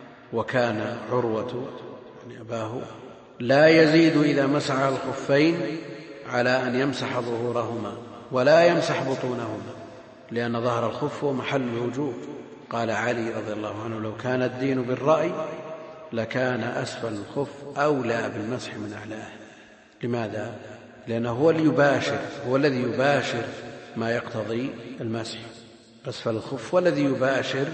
وكان عروة يعني أباه لا يزيد إذا مسح على الخفين على أن يمسح ظهورهما ولا يمسح بطونهما لأن ظهر الخف هو محل الوجوب. قال علي رضي الله عنه لو كان الدين بالرأي لكان أسفل الخف أولى بالمسح من أعلاه. لماذا؟ لأنه هو الذي يباشر ما يقتضي المسح. أسفل الخف والذي يباشر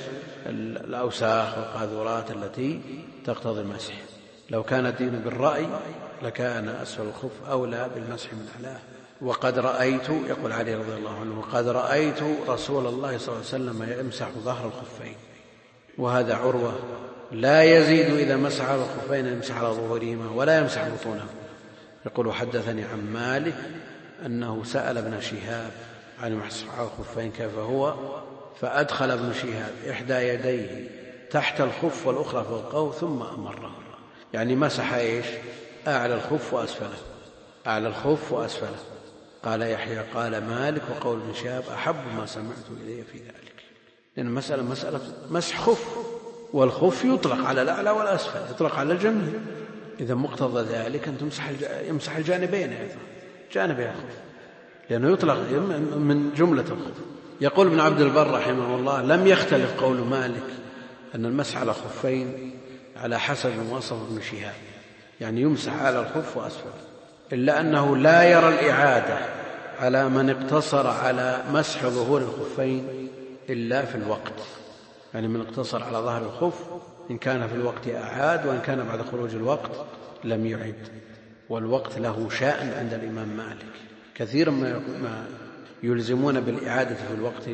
الأوساخ والقاذورات التي تقتضي المسح. لو كان الدين بالرأي لكان أسفل الخف أولى بالمسح من أعلاه. وقد رأيت، يقول علي رضي الله عنه، وقد رأيت رسول الله صلى الله عليه وسلم يمسح ظهر الخفين. وهذا عروة لا يزيد إذا مسح على الخفين يمسح على ظهورهما ولا يمسح بطونهما. يقول حدثني عن مالك أنه سأل ابن شهاب عن المسح على الخفين كيف هو، فأدخل ابن شهاب إحدى يديه تحت الخف والأخرى فوقه ثم أمرهما. يعني مسح إيش؟ أعلى الخف وأسفله، أعلى الخف وأسفله. قال يحيى قال مالك وقول ابن شهاب أحب ما سمعت إلي في ذلك. لأن مسألة مسح خف، والخف يطلق على الأعلى والأسفل، يطلق على الجميع. إذا مقتضى ذلك أن يمسح الجانبين أيضا، جانبي الخف، لأنه يطلق من جملة الخف. يقول ابن عبد البر رحمه الله لم يختلف قول مالك أن المسح على الخفين على حسب ما وصف ابن شهاب، يعني يمسح على الخف وأسفل، إلا أنه لا يرى الإعادة على من اقتصر على مسح ظهور الخفين إلا في الوقت. يعني من اقتصر على ظهر الخف إن كان في الوقت أعاد، وإن كان بعد خروج الوقت لم يعد. والوقت له شأن عند الإمام مالك، كثيرا ما يلزمون بالإعادة في الوقت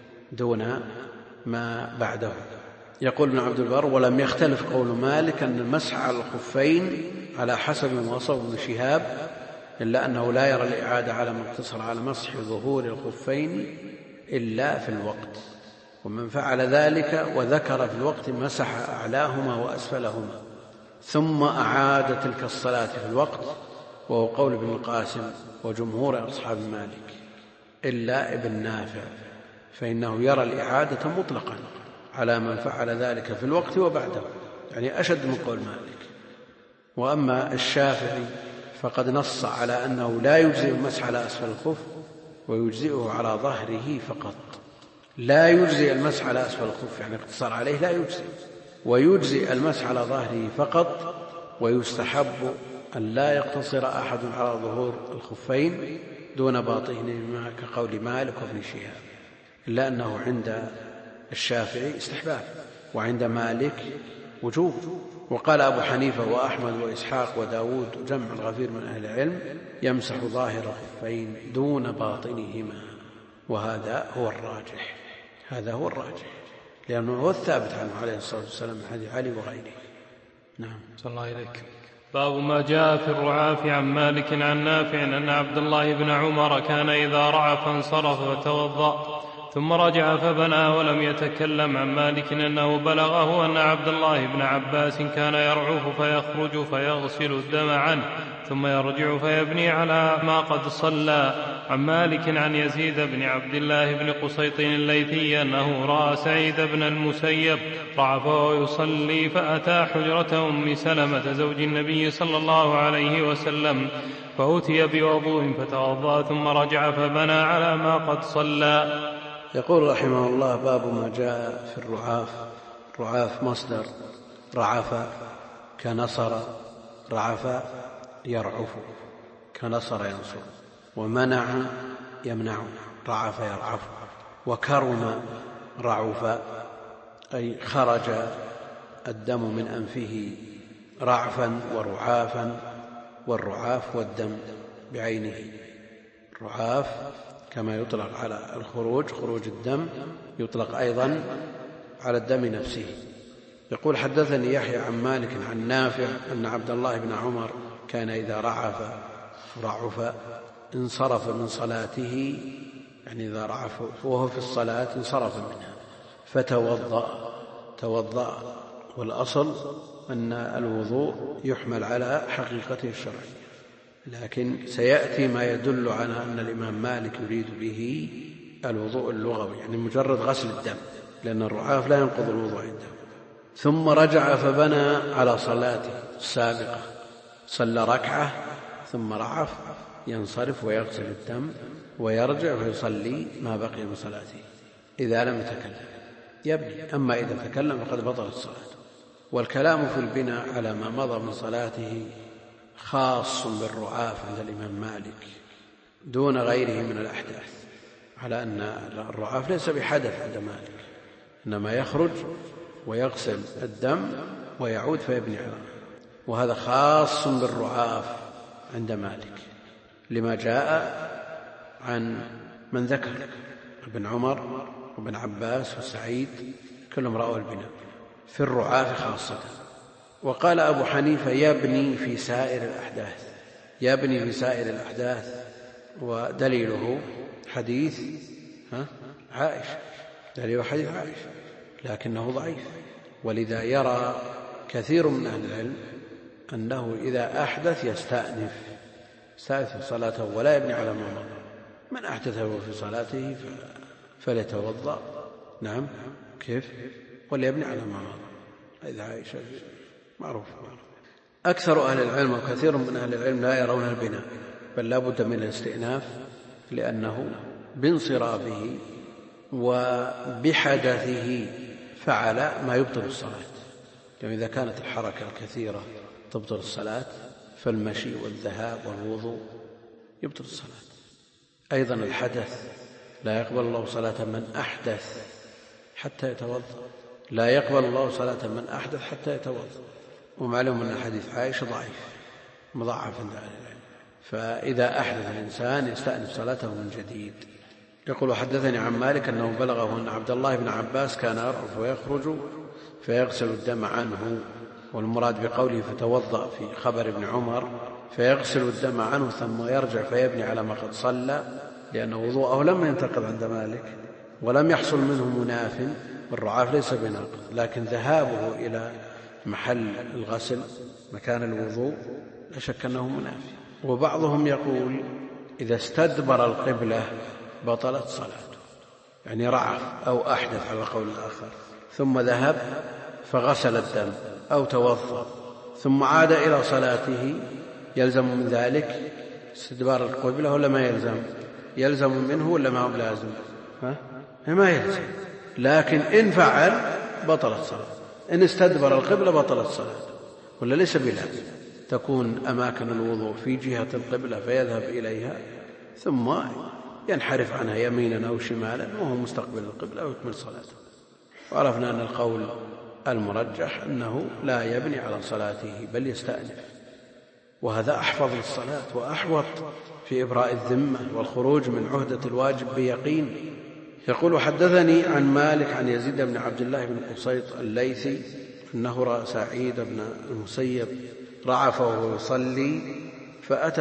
دون ما بعده. يقول ابن عبد البر ولم يختلف قول مالك أن المسح على الخفين على حسب ما وصف ابن شهاب، إلا أنه لا يرى الإعادة على ما اقتصر على مسح ظهور الخفين إلا في الوقت. ومن فعل ذلك وذكر في الوقت مسح أعلاهما وأسفلهما ثم أعاد تلك الصلاة في الوقت، وهو قول ابن القاسم وجمهور أصحاب مالك إلا ابن نافع، فإنه يرى الإعادة مطلقا على من فعل ذلك في الوقت وبعده، يعني أشد من قول مالك. وأما الشافعي فقد نص على أنه لا يجزئ المسح على أسفل الخف ويجزئه على ظهره فقط. لا يجزئ المسح على أسفل الخف يعني اقتصار عليه لا يجزئ، ويجزئ المسح على ظهره فقط. ويستحب أن لا يقتصر أحد على ظهور الخفين دون باطنهما كقول مالك وابن شهاب، إلا أنه عند الشافعي استحباب، وعند مالك وجوب. وقال أبو حنيفة وأحمد وإسحاق وداود وجمع الغفير من أهل العلم يمسح ظاهر الخفين دون باطنهما، وهذا هو الراجح، هذا هو الراجح، لأنه هو الثابت عنه عليه الصلاة والسلام من حديث علي وغيره. نعم. صلى الله عليك. باب ما جاء في الرعاف. عن مالك عن نافع أن عبد الله بن عمر كان إذا رعف انصرف فتوضأ ثم رجع فبنى ولم يتكلم. عن مالك أنه بلغه أن عبد الله بن عباس كان يرعف فيخرج فيغسل الدم عنه ثم يرجع فيبني على ما قد صلى. عن مالك عن يزيد بن عبد الله بن قسيط الليثي أنه رأى سعيد بن المسيب رعف ويصلي فأتى حجرة أم سلمة زوج النبي صلى الله عليه وسلم فأتي بوضوء فتوضأ ثم رجع فبنى على ما قد صلى. يقول رحمه الله: باب ما جاء في الرعاف. الرعاف مصدر رعف كنصر، رعف يرعف، كنصر ينصر، ومنع يمنع، رعف يرعف. وكرم رعف أي خرج الدم من أنفه رعفا ورعافا، والرعاف والدم بعينه. الرعاف كما يطلق على الخروج، خروج الدم، يطلق أيضا على الدم نفسه. يقول: حدثني يحيى عن مالك عن نافع أن عبد الله بن عمر كان إذا رعف انصرف من صلاته، يعني إذا رعف وهو في الصلاة انصرف منها فتوضأ. والأصل أن الوضوء يحمل على حقيقته الشرعية، لكن سيأتي ما يدل على أن الإمام مالك يريد به الوضوء اللغوي، يعني مجرد غسل الدم، لأن الرعاف لا ينقض الوضوء عنده. ثم رجع فبنى على صلاته السابقة، صلى ركعة ثم رعف، ينصرف ويغسل الدم ويرجع فيصلي ما بقي من صلاته إذا لم يتكلم يبني. أما إذا تكلم فقد بطلت صلاته. والكلام في البناء على ما مضى من صلاته خاص بالرعاف عند الإمام مالك دون غيره من الأحداث، على أن الرعاف ليس بحدث عند مالك، إنما يخرج ويغسل الدم ويعود فيبني على، وهذا خاص بالرعاف عند مالك لما جاء عن من ذكر ابن عمر وابن عباس وسعيد كلهم رأوا البناء في الرعاف خاصة. وقال أبو حنيفة: يبني في سائر الأحداث، يبني في سائر الأحداث، ودليله حديث عائشة، دليله حديث عائشة، لكنه ضعيف. ولذا يرى كثير من أهل العلم أنه إذا أحدث يستأنف في صلاته ولا يبني على ما مضى. من أحدثه في صلاته فليتوضأ، نعم، كيف، وليبني على ما مضى. إذا عائشة معروف. أكثر أهل العلم وكثير من أهل العلم لا يرون البناء، بل لا بد من الاستئناف، لأنه بانصرافه وبحدثه فعل ما يبطل الصلاة. يعني إذا كانت الحركة الكثيرة تبطل الصلاة، فالمشي والذهاب والوضوء يبطل الصلاة. أيضا الحدث لا يقبل الله صلاة من أحدث حتى يتوضأ، لا يقبل الله صلاة من أحدث حتى يتوضأ. ومعلوم أن حديث عائشة ضعيف مضاعف عند أهل العلم، فإذا أحدث الإنسان يستأنف صلاته من جديد. يقول: حدثني عن مالك أنه بلغه أن عبد الله بن عباس كان يرعف ويخرج فيغسل الدم عنه، والمراد بقوله فتوضأ في خبر ابن عمر فيغسل الدم عنه ثم يرجع فيبني على ما قد صلى، لأن وضوءه لم ينتقض عند مالك ولم يحصل منه مناف، والرعاف ليس بناقض، لكن ذهابه إلى محل الغسل مكان الوضوء لا شك أنه منافي. وبعضهم يقول: إذا استدبر القبلة بطلت صلاته، يعني رعف أو أحدث على قول الآخر ثم ذهب فغسل الدم أو توضأ ثم عاد إلى صلاته، يلزم من ذلك استدبار القبلة ولا ما يلزم؟ يلزم منه ولا ما هو لازم؟ ما يلزم، لكن إن فعل بطلت صلاته. إن استدبر القبلة بطلت صلاته، ولا ليس بلازم. تكون أماكن الوضوء في جهة القبلة فيذهب إليها ثم ينحرف عنها يمينا أو شمالا وهو مستقبل القبلة ويكمل صلاته. وعرفنا أن القول المرجح أنه لا يبني على صلاته بل يستأنف، وهذا أحفظ للصلاة وأحوط في إبراء الذمة والخروج من عهدة الواجب بيقين. يقول: حدثني عن مالك عن يزيد بن عبد الله بن قصيط الليثي أنه رأى سعيد بن المسيب رعف وهو يصلي فأتى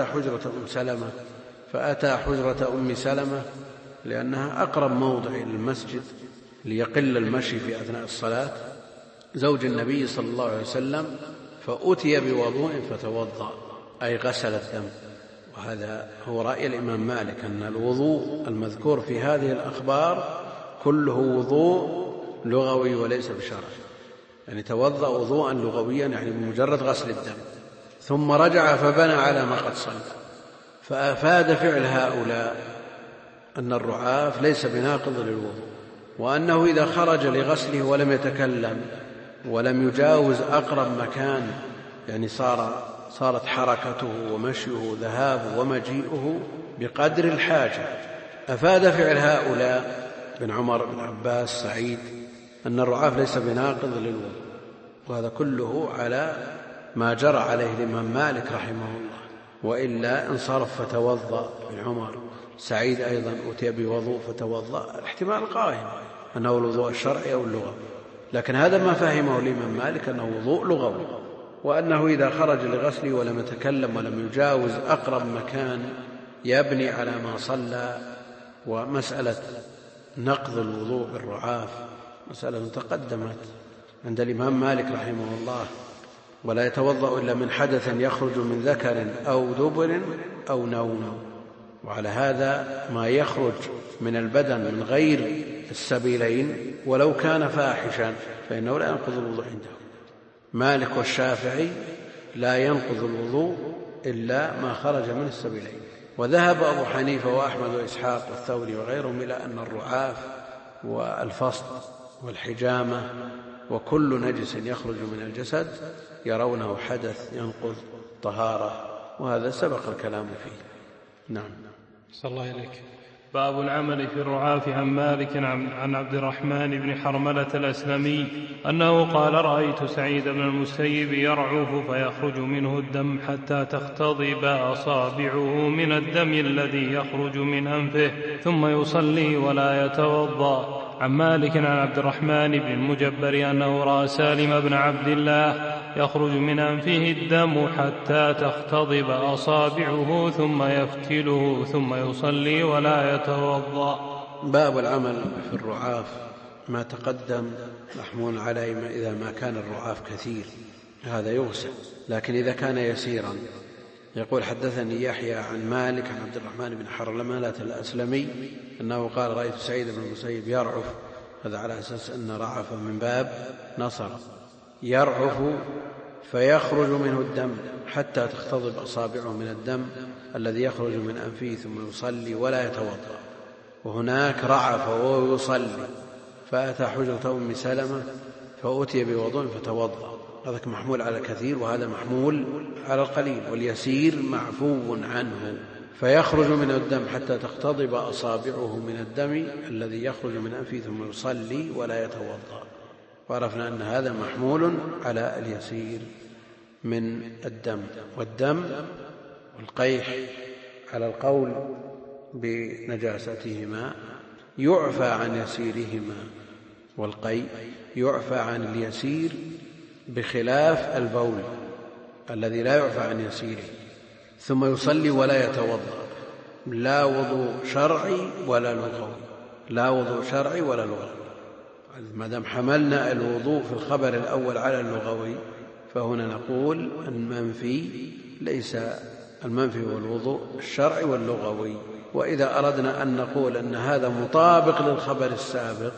حجرة أم سلمة لأنها أقرب موضع إلى المسجد ليقل المشي في أثناء الصلاة، زوج النبي صلى الله عليه وسلم، فأتي بوضوء فتوضأ، أي غسل الدم. وهذا هو رأي الإمام مالك، أن الوضوء المذكور في هذه الأخبار كله وضوء لغوي وليس بشرعي، يعني توضأ وضوءا لغويا يعني بمجرد غسل الدم، ثم رجع فبنى على ما قد صلى. فأفاد فعل هؤلاء أن الرعاف ليس بناقض للوضوء، وأنه إذا خرج لغسله ولم يتكلم ولم يجاوز أقرب مكان، يعني صارت حركته ومشيه ذهابه ومجيئه بقدر الحاجة. أفاد فعل هؤلاء بن عمر بن عباس سعيد أن الرعاف ليس بناقض للوضوء، وهذا كله على ما جرى عليه الإمام مالك رحمه الله. وإلا انصرف فتوضأ بن عمر، سعيد أيضا أتي بوضوء فتوضأ، الاحتمال قائم أنه الوضوء الشرعي أو اللغوي، لكن هذا ما فهمه الإمام مالك أنه وضوء لغوي، وأنه إذا خرج لغسله ولم يتكلم ولم يجاوز أقرب مكان يبني على ما صلى. ومسألة نقض الوضوء بالرعاف مسألة تقدمت عند الإمام مالك رحمه الله: ولا يتوضأ إلا من حدث يخرج من ذكر أو دبر أو نوم. وعلى هذا ما يخرج من البدن من غير السبيلين ولو كان فاحشا فإنه لا ينقض الوضوء عنده. مالك والشافعي لا ينقض الوضوء إلا ما خرج من السبيلين. وذهب أبو حنيفة وأحمد وإسحاق والثوري وغيرهم إلى أن الرعاف والفصل والحجامة وكل نجس يخرج من الجسد يرونه حدث ينقض طهارة، وهذا سبق الكلام فيه. نعم. صلى الله عليك. باب العمل في الرعاف. عن مالك عن عبد الرحمن بن حرملة الأسلمي أنه قال: رأيت سعيد بن المسيب يرعف فيخرج منه الدم حتى تختضب أصابعه من الدم الذي يخرج من أنفه ثم يصلي ولا يتوضأ. عن مالك عن عبد الرحمن بن المجبر أنه رأى سالم بن عبد الله يخرج من أنفه الدم حتى تختضب أصابعه ثم يفتله ثم يصلي ولا يتوضأ. باب العمل في الرعاف. ما تقدم محمول عليه إذا ما كان الرعاف كثير هذا يغسل، لكن إذا كان يسيرا. يقول: حدثني يحيى عن مالك عن عبد الرحمن بن حرملة الأسلمي أنه قال: رأيت سعيد بن المسيب يرعف. هذا على أساس أن رعف من باب نصر، يرعف فيخرج منه الدم حتى تختضب أصابعه من الدم الذي يخرج من أنفه ثم يصلي ولا يتوضأ. وهناك رعف وهو يصلي فأتى حجرة أم سلمة فأتي بوضوء فتوضأ. هذا محمول على الكثير وهذا محمول على القليل، واليسير معفو عنه. فيخرج من الدم حتى تختضب أصابعه من الدم الذي يخرج من أنفه ثم يصلي ولا يتوضأ. وعرفنا أن هذا محمول على اليسير من الدم. والدم والقيح على القول بنجاستهما يعفى عن يسيرهما، والقيء يعفى عن اليسير بخلاف البول الذي لا يعفى عن يسيره. ثم يصلي ولا يتوضأ، لا وضوء شرعي ولا لغوي، لا وضوء شرعي ولا لغوي. ما دام حملنا الوضوء في الخبر الأول على اللغوي فهنا نقول المنفي ليس المنفي هو الوضوء الشرعي واللغوي. وإذا أردنا أن نقول أن هذا مطابق للخبر السابق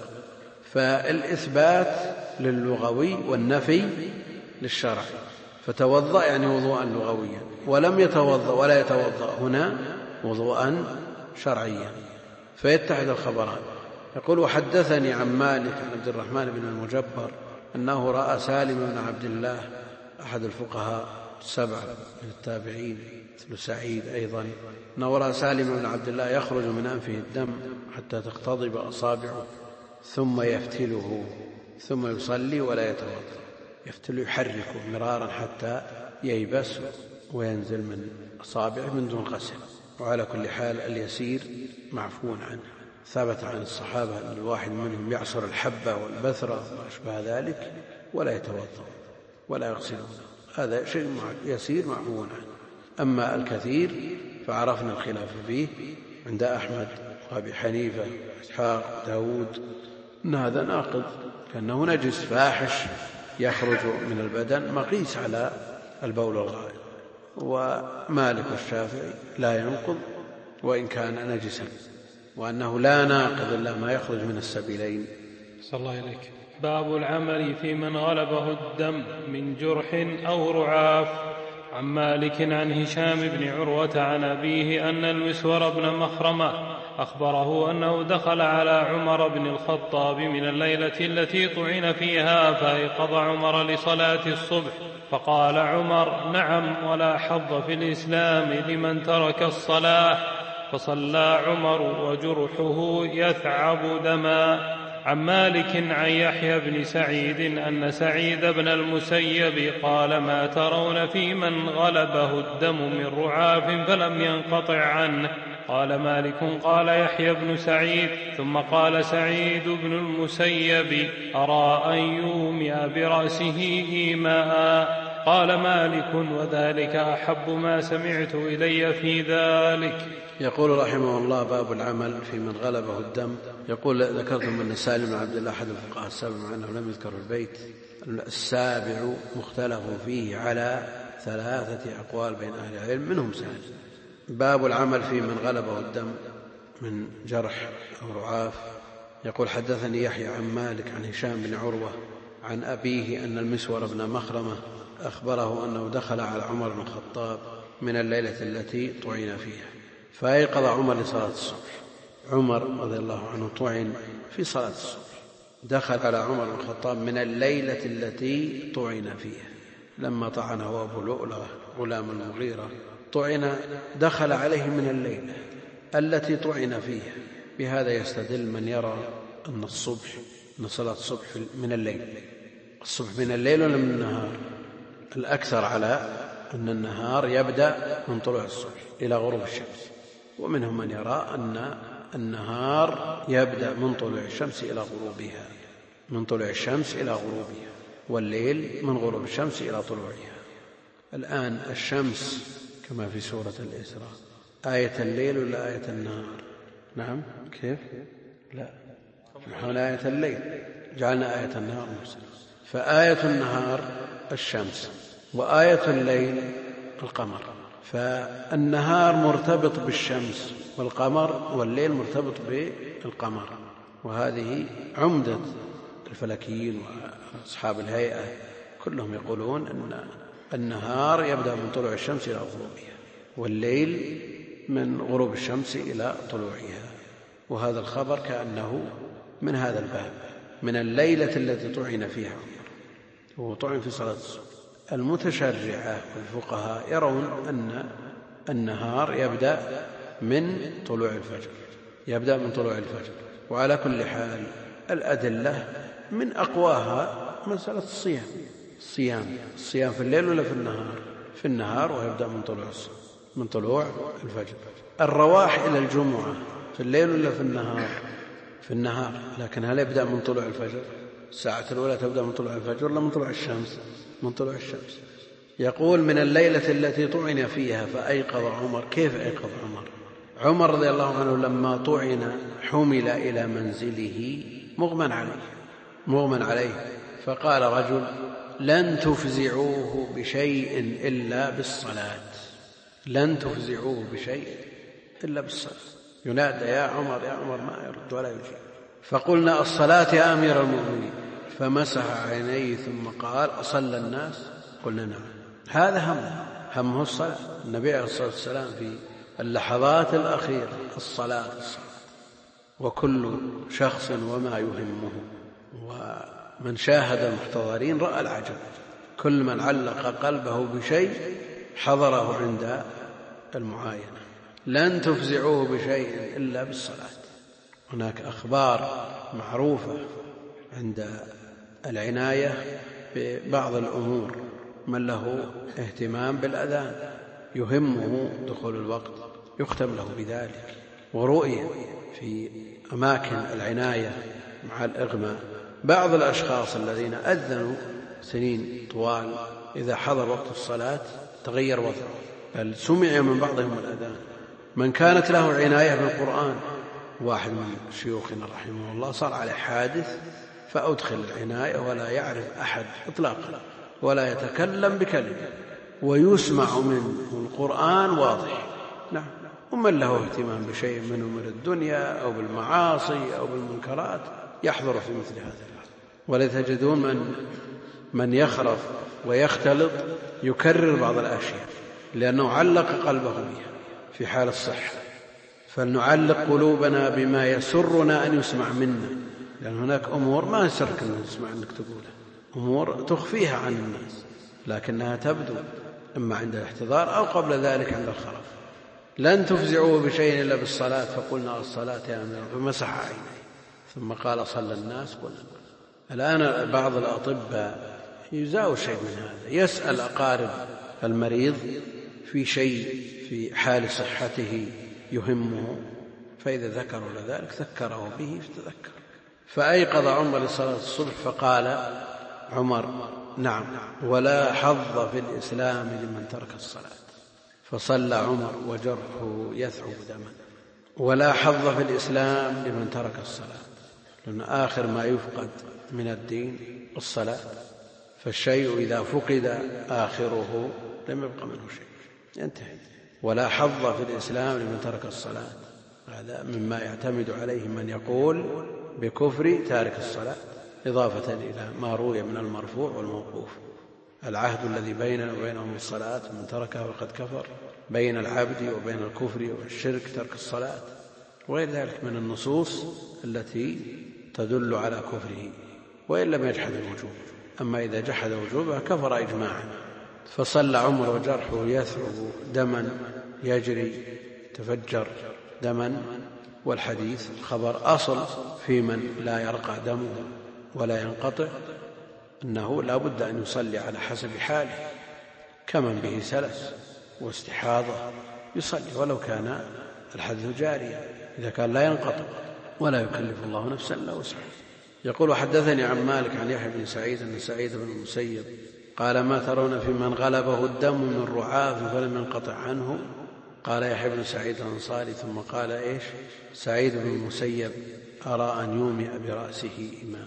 فالإثبات للغوي والنفي للشرعي. فتوضأ يعني وضوءا لغويا، ولم يتوضأ ولا يتوضأ هنا وضوءا شرعيا، فيتحد الخبران. يقول: وحدثني عن مالك عن عبد الرحمن بن المجبر أنه رأى سالم بن عبد الله أحد الفقهاء السبعة من التابعين مثل سعيد أيضا، أنه رأى سالم بن عبد الله يخرج من أنفه الدم حتى تختضب أصابعه ثم يفتله ثم يصلي ولا يتوضأ، يفتل يحركه مرارا حتى ييبس وينزل من أصابعه من دون غسل. وعلى كل حال اليسير معفو عنه. ثبت عن الصحابة أن الواحد منهم يعصر الحبة والبثرة وما أشبه ذلك ولا يتوضأ ولا يغسلون، هذا شيء يسير معفو عنه. أما الكثير فعرفنا الخلاف فيه عند أحمد وأبي حنيفة وإسحاق وداود أن هذا ناقض، كأنه نجس فاحش يخرج من البدن مقيس على البول والغائط. ومالك والشافعي لا ينقض وإن كان نجسا، وأنه لا ناقض إلا ما يخرج من السبيلين. صلى الله عليك. باب العمل في من غلبه الدم من جرح أو رعاف. عن مالك عن هشام بن عروة عن أبيه أن المسور بن مخرمة أخبره أنه دخل على عمر بن الخطاب من الليلة التي طعن فيها فأيقظ عمر لصلاة الصبح، فقال عمر: نعم، ولا حظ في الإسلام لمن ترك الصلاة. فصلى عمر وجرحه يثعب دما. عن مالك عن يحيى بن سعيد أن سعيد بن المسيب قال: ما ترون في من غلبه الدم من رعاف فلم ينقطع عنه؟ قال مالك: قال يحيى بن سعيد. ثم قال سعيد بن المسيب: أرى أن يومئ برأسه إيماء. قال مالك: وذلك أحب ما سمعت إلي في ذلك. يقول رحمه الله: باب العمل في من غلبه الدم. يقول: ذكرتم أن سالم بن عبد الله أحد الفقهاء السابع مع أنه لم يذكر البيت السابع مختلف فيه على 3 أقوال بين أهل العلم منهم سالم. باب العمل في من غلبه الدم من جرح أو رعاف. يقول: حدثني يحيى عن مالك عن هشام بن عروة عن أبيه أن المسور بن مخرمة أخبره أنه دخل على عمر بن الخطاب من الليلة التي طعن فيها فأيقظ عمر لصلاة الصبح. عمر رضي الله عنه طعن في صلاة الصبح، دخل على عمر بن الخطاب من الليلة التي طعن فيها، لما طعنه أبو لؤلؤة غلام المغيرة طعن، دخل عليه من الليلة التي طعن فيها. بهذا يستدل من يرى أن الصبح، أن صلاة الصبح من الليل. الصبح من الليل ولا من النهار؟ الأكثر على أن النهار يبدأ من طلوع الصبح إلى غروب الشمس، ومنهم من يرى أن النهار يبدأ من طلوع الشمس إلى غروبها، من طلوع الشمس إلى غروبها، والليل من غروب الشمس إلى طلوعها. الآن الشمس كما في سورة الإسراء آية الليل ولا آية النهار؟ نعم، كيف؟ لا، نحن آية الليل، جعلنا آية النهار مرسلة. فآية النهار الشمس وآية الليل القمر، فالنهار مرتبط بالشمس والقمر، والليل مرتبط بالقمر. وهذه عمدة الفلكيين وأصحاب الهيئة كلهم يقولون أن النهار يبدأ من طلوع الشمس إلى غروبها، والليل من غروب الشمس إلى طلوعها. وهذا الخبر كأنه من هذا الباب، من الليلة التي طعن فيها عمر، وهو طعن في صلاة الصبح. المتشرعة والفقهاء يرون أن النهار يبدأ من طلوع الفجر، يبدأ من طلوع الفجر. وعلى كل حال الأدلة من أقواها مسألة الصيام في الليل ولا في النهار؟ في النهار، ويبدأ من طلوع الفجر. الرواح إلى الجمعة في الليل ولا في النهار؟ في النهار، لكن هل يبدأ من طلوع الفجر؟ الساعة الأولى تبدأ من طلوع الفجر ولا من طلوع الشمس؟ من طلوع الشمس. يقول: من الليلة التي طعن فيها فأيقظ عمر. كيف أيقظ عمر رضي الله عنه لما طعن حمل إلى منزله مغمى عليه، فقال رجل: لن تفزعوه بشيء إلا بالصلاة، لن تفزعوه بشيء إلا بالصلاة. ينادى: يا عمر يا عمر، ما يرد ولا يجيب. فقلنا: الصلاة يا أمير المؤمنين. فمسح عينيه ثم قال: أصلى الناس؟ قلنا: نعم. هذا همه الصلاة. النبي عليه الصلاة والسلام في اللحظات الأخيرة الصلاة. وكل شخص وما يهمه، ومن شاهد المحتضرين رأى العجب. كل من علق قلبه بشيء حضره عند المعاينة. لن تفزعوه بشيء إلا بالصلاة. هناك أخبار معروفة عند العناية ببعض الأمور. من له اهتمام بالأذان يهمه دخول الوقت يختم له بذلك، ورؤية في أماكن العناية مع الإغماء. بعض الأشخاص الذين أذنوا سنين طوال إذا حضر وقت الصلاة تغير وضعه، بل سمع من بعضهم الأذان. من كانت له عناية بالقرآن، واحد من شيوخنا رحمه الله صار عليه حادث فأدخل العناية ولا يعرف أحد إطلاقا ولا يتكلم بكلمة ويسمع منه القرآن واضح. نعم. ومن له اهتمام بشيء من أمور الدنيا أو بالمعاصي أو بالمنكرات يحضر في مثل هذا. ولتجدون من يخرف ويختلط يكرر بعض الأشياء لأنه علق قلبه بها في حال الصحة. فلنعلق قلوبنا بما يسرنا أن يسمع منا، لأن هناك أمور ما يسرك أن يسمع أنك تقولها، أمور تخفيها عن الناس لكنها تبدو إما عند الاحتضار أو قبل ذلك عند الخرف. لن تفزعوا بشيء إلا بالصلاة فقلنا الصلاة يا أمير، فمسح عينيه ثم قال صلى الناس قلنا. الآن بعض الأطباء يزاو شيء من هذا، يسأل أقارب المريض في شيء في حال صحته يهمه، فإذا ذكروا لذلك ذكره به فتذكر. فأيقظ عمر لصلاة الصبح فقال عمر نعم ولا حظ في الإسلام لمن ترك الصلاة. فصلى عمر وجرحه يثعب دما. ولا حظ في الإسلام لمن ترك الصلاة، لأن آخر ما يفقد من الدين الصلاة، فالشيء إذا فقد آخره لم يبق منه شيء، ينتهي. ولا حظ في الإسلام لمن ترك الصلاة، هذا مما يعتمد عليه من يقول بكفر تارك الصلاة، إضافة إلى ما روي من المرفوع والموقوف. العهد الذي بيننا وبينهم الصلاة من تركها فقد كفر، بين العبد وبين الكفر والشرك ترك الصلاة، وغير ذلك من النصوص التي تدل على كفره وإن لم يجحد الوجوب. أما إذا جحد وجوبها كفر إجماعا. فصلى عمر وجرحه يثعب دما يجري تفجر دما. والحديث خبر أصل في من لا يرقى دمه ولا ينقطع أنه لا بد أن يصلي على حسب حاله، كمن به سلس واستحاضة يصلي ولو كان الحدث جاريا إذا كان لا ينقطع، ولا يكلف الله نفسا إلا وسعها. يقول حدثني عن مالك عن يحيى بن سعيد أن سعيد بن المسيب قال ما ترون في من غلبه الدم من رعاف فلم ينقطع عنه؟ قال يحيى بن سعيد الأنصاري ثم قال إيش سعيد بن المسيب أرى أن يومئ برأسه إماء.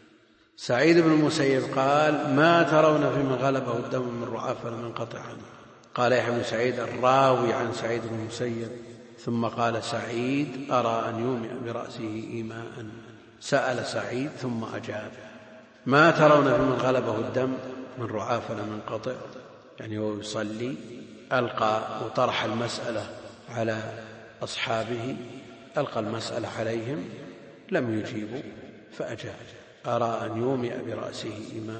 سعيد بن المسيب قال ما ترون في من غلبه الدم من رعاف فلم ينقطع عنه؟ قال يحيى بن سعيد الراوي عن سعيد بن المسيب ثم قال سعيد أرى أن يومئ برأسه إيماء. سأل سعيد ثم أجاب ما ترون في من غلبه الدم من رعاف فلم ينقطع، يعني هو يصلي ألقى وطرح المسألة على أصحابه، ألقى المسألة عليهم لم يجيبوا فأجاب أرى أن يومئ برأسه إيماء.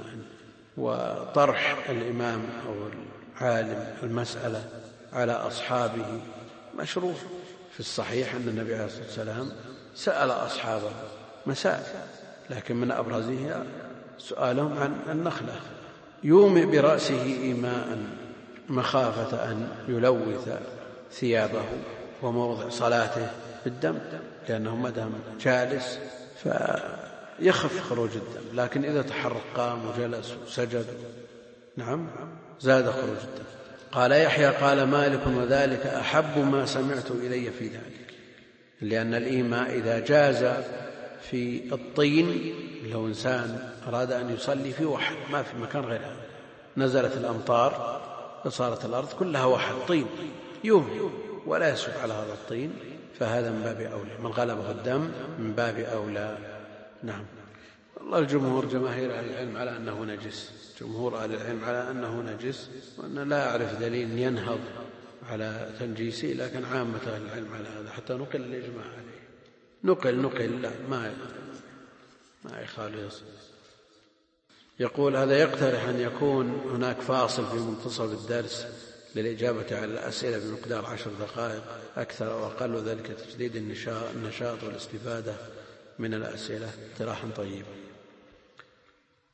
وطرح الإمام أو العالم المسألة على أصحابه مشروع. في الصحيح أن النبي عليه الصلاة والسلام سأل أصحابه مسائل، لكن من أبرزها سؤالهم عن النخلة. يومئ برأسه إيماء مخافة أن يلوث ثيابه وموضع صلاته بالدم، لأنه مدام جالس فيخف خروج الدم، لكن إذا تحرك قام وجلس وسجد نعم زاد خروج الدم. قال يحيى قال مالك وذلك أحب ما سمعت إلي في ذلك، لأن الإيماء إذا جاز في الطين، لو إنسان أراد أن يصلي في وحد ما في مكان غير هذا، نزلت الأمطار فصارت الأرض كلها وحد طين يوم ولا يسجد على هذا الطين، فهذا من باب أولى. من غلبه الدم من باب أولى. نعم. والله الجمهور جماهير أهل العلم على أنه نجس، جمهور أهل العلم على أنه نجس، وأن لا أعرف دليل ينهض على تنجيسه، لكن عامة أهل العلم على هذا حتى نقل الإجماع عليه. نقل لا ما يخالف. يقول هذا يقترح أن يكون هناك فاصل في منتصف الدرس للإجابة على الأسئلة بمقدار 10 دقائق أكثر أو أقل، وذلك تجديد النشاط والاستفادة من الأسئلة. اقتراح طيب.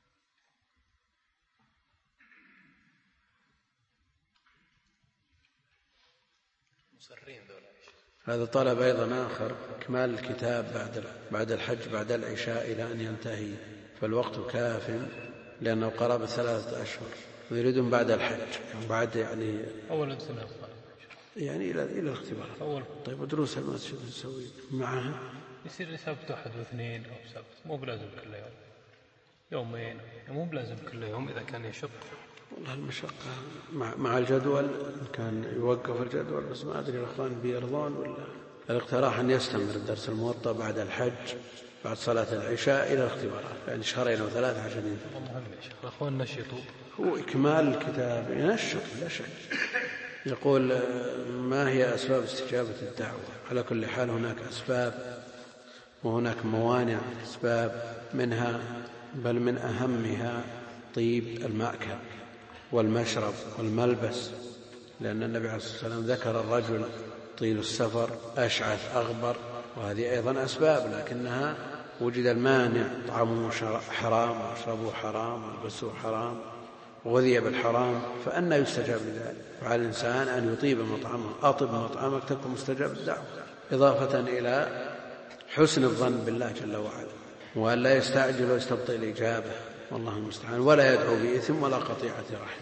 هذا طلب أيضا آخر، إكمال الكتاب بعد الحج بعد العشاء إلى أن ينتهي، فالوقت كاف لأنه قرابة 3 أشهر، ويريدون بعد الحج بعد أول سنة إلى الاختبار. طيب ودروس المسجد نسوي معها؟ يصير سبت أحد واثنين أو سبت، مو بلازم كل يوم، يومين، مو بلازم كل يوم إذا كان يشق. والله المشقة مع الجدول، كان يوقف الجدول، بس ما أدري الأخوان بيرضون ولا. الاقتراح أن يستمر الدرس الموطأ بعد الحج بعد صلاة العشاء إلى الاختبارات، 2 أو 3 عشان ينتهي. مهم يا شيخ، الأخوان نشطوا، هو إكمال الكتاب ينشط لا شك. يقول ما هي أسباب استجابة الدعوة؟ على كل حال هناك أسباب وهناك موانع أسباب، منها بل من أهمها طيب المأكل والمشرب والملبس، لأن النبي عليه الصلاة والسلام ذكر الرجل طيل السفر أشعث أغبر، وهذه أيضا أسباب، لكنها وجد المانع، طعامه حرام وأشربه حرام والبسه حرام وغذي بالحرام، فأنى يستجاب لذلك؟ فعلى الإنسان أن يطيب مطعمه، أطب مطعمك تكن مستجاب الدعوة، إضافة إلى حسن الظن بالله جل وعلا، وأن لا يستعجل ويستبطئ الإجابة، والله المستعان، ولا يدعو بإثم ولا قطيعة رحم.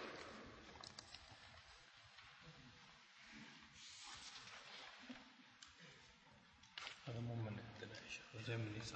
هذا مو من الدنيا، جاي من اليسار.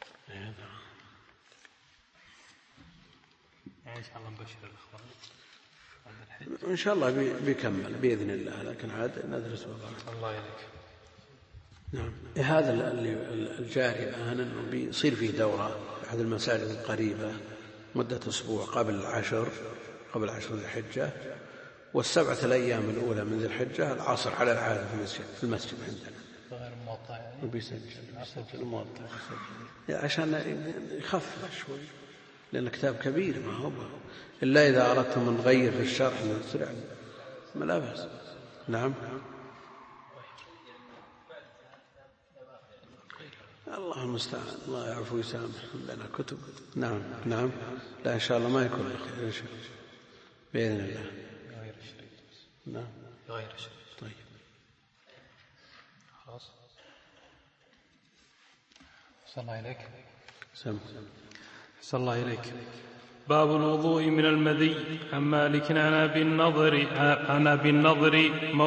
إن شاء الله نبشر الأخوان إن شاء الله بيكمل بإذن الله، لكن عاد ندرس الله يليك. نعم. هذا الجاري الآن أنه بيصير فيه دورة في أحد المساجد القريبة مدة أسبوع قبل 10 ذي الحجة، و7 الأيام الأولى من ذي الحجة العصر على العادة في المسجد عندنا. غير موطع يعني؟ وبيسجل موطع عشان يخفف شوي، لأن كتاب كبير ما هو إلا إذا أردتم أن نغير في الشرح نسرع ما لا بأس. نعم. الله المستعان، الله يعفو ويسامح، لنا كتب. نعم لا إن شاء الله ما يكون خير إن شاء الله بإذن الله. غير الشريط. نعم غير الشريط. طيب خلاص. صلى الله إليك. صلى الله إليك. باب الوضوء من المذي. عن مالك عن أبي النضر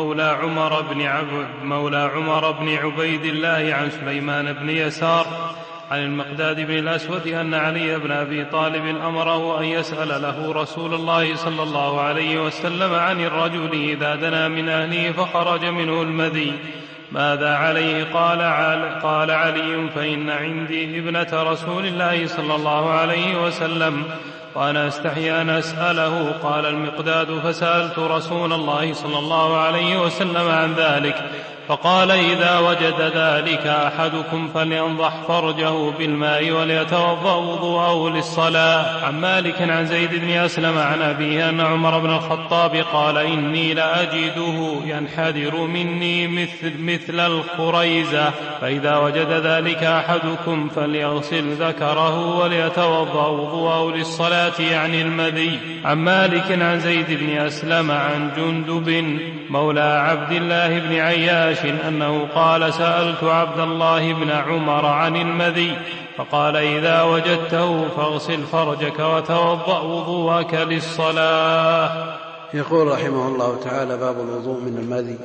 مولى عمر بن عبيد الله عن سليمان بن يسار عن المقداد بن الأسود أن علي بن أبي طالب أمره أن يسأل له رسول الله صلى الله عليه وسلم عن الرجل إذا دنا من أهله فخرج منه المذي ماذا عليه؟ قال علي فإن عندي ابنة رسول الله صلى الله عليه وسلم وأنا أستحي أن أسأله. قال المقداد فسألت رسول الله صلى الله عليه وسلم عن ذلك فقال إذا وجد ذلك أحدكم فلينضح فرجه بالماء وليتوضأ وضوءه للصلاة. عن مالك عن زيد بن أسلم عن أبيه أن عمر بن الخطاب قال إني لأجده ينحدر مني مثل الخريزة فإذا وجد ذلك أحدكم فليغسل ذكره وليتوضأ وضوءه للصلاة يعني المذي. عن مالك عن زيد بن أسلم عن جندب مولى عبد الله بن عياش أنه قال سألت عبد الله بن عمر عن المذي فقال إذا وجدته فاغسل فرجك وتوضأ وضوءك للصلاة. يقول رحمه الله تعالى باب الوضوء من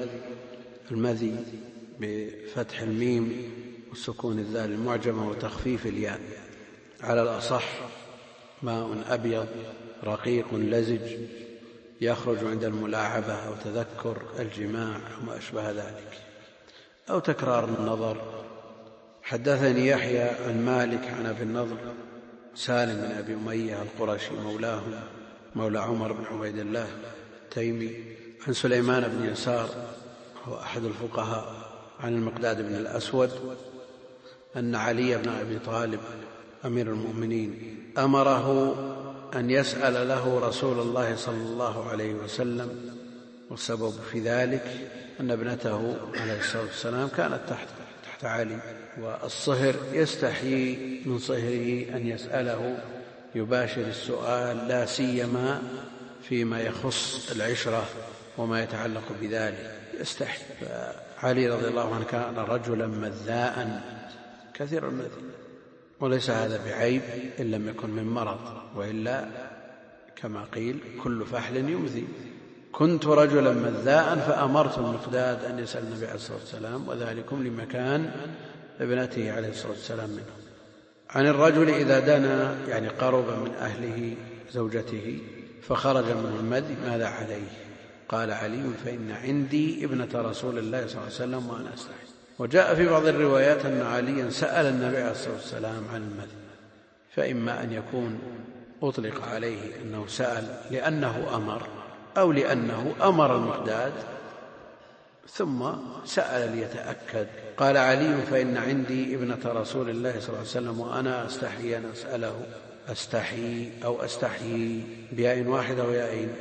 المذي بفتح الميم والسكون الذال المعجمة وتخفيف الياء، على الأصح ماء أبيض رقيق لزج يخرج عند الملاعبة أو تذكر الجماع أو ما أشبه ذلك أو تكرار النظر. حدثني يحيى عن مالك عن أبي النضر سالم بن أبي أمية القرشي مولى عمر بن عبيد الله التيمي عن سليمان بن يسار هو أحد الفقهاء عن المقداد بن الأسود أن علي بن أبي طالب أمير المؤمنين أمره أن يسأل له رسول الله صلى الله عليه وسلم، والسبب في ذلك أن ابنته عليه الصلاة والسلام كانت تحت علي، والصهر يستحيي من صهره أن يسأله يباشر السؤال لا سيما فيما يخص العشرة وما يتعلق بذلك، يستحي. علي رضي الله عنه كان رجلا مذاء كثير المذي، وليس هذا بعيب إن لم يكن من مرض، وإلا كما قيل كل فحل يمذي. كنت رجلا مذاء فأمرت المقداد أن يسأل النبي عليه الصلاة والسلام، وذلكم لمكان ابنته عليه الصلاة والسلام منه. عن الرجل إذا دنا يعني قرب من أهله زوجته فخرج من المذي ماذا عليه؟ قال علي: فإن عندي ابنة رسول الله صلى الله عليه وسلم وأنا أستحي. وجاء في بعض الروايات أن عليا سأل النبي عليه الصلاة والسلام عن المذي، فإما أن يكون أطلق عليه أنه سأل لأنه أمر، أو لأنه أمر المقداد ثم سأل ليتأكد. قال علي: فإن عندي ابنة رسول الله صلى الله عليه وسلم وأنا أستحي أن أسأله. أستحي أو أستحيي بياء واحدة وياءين؟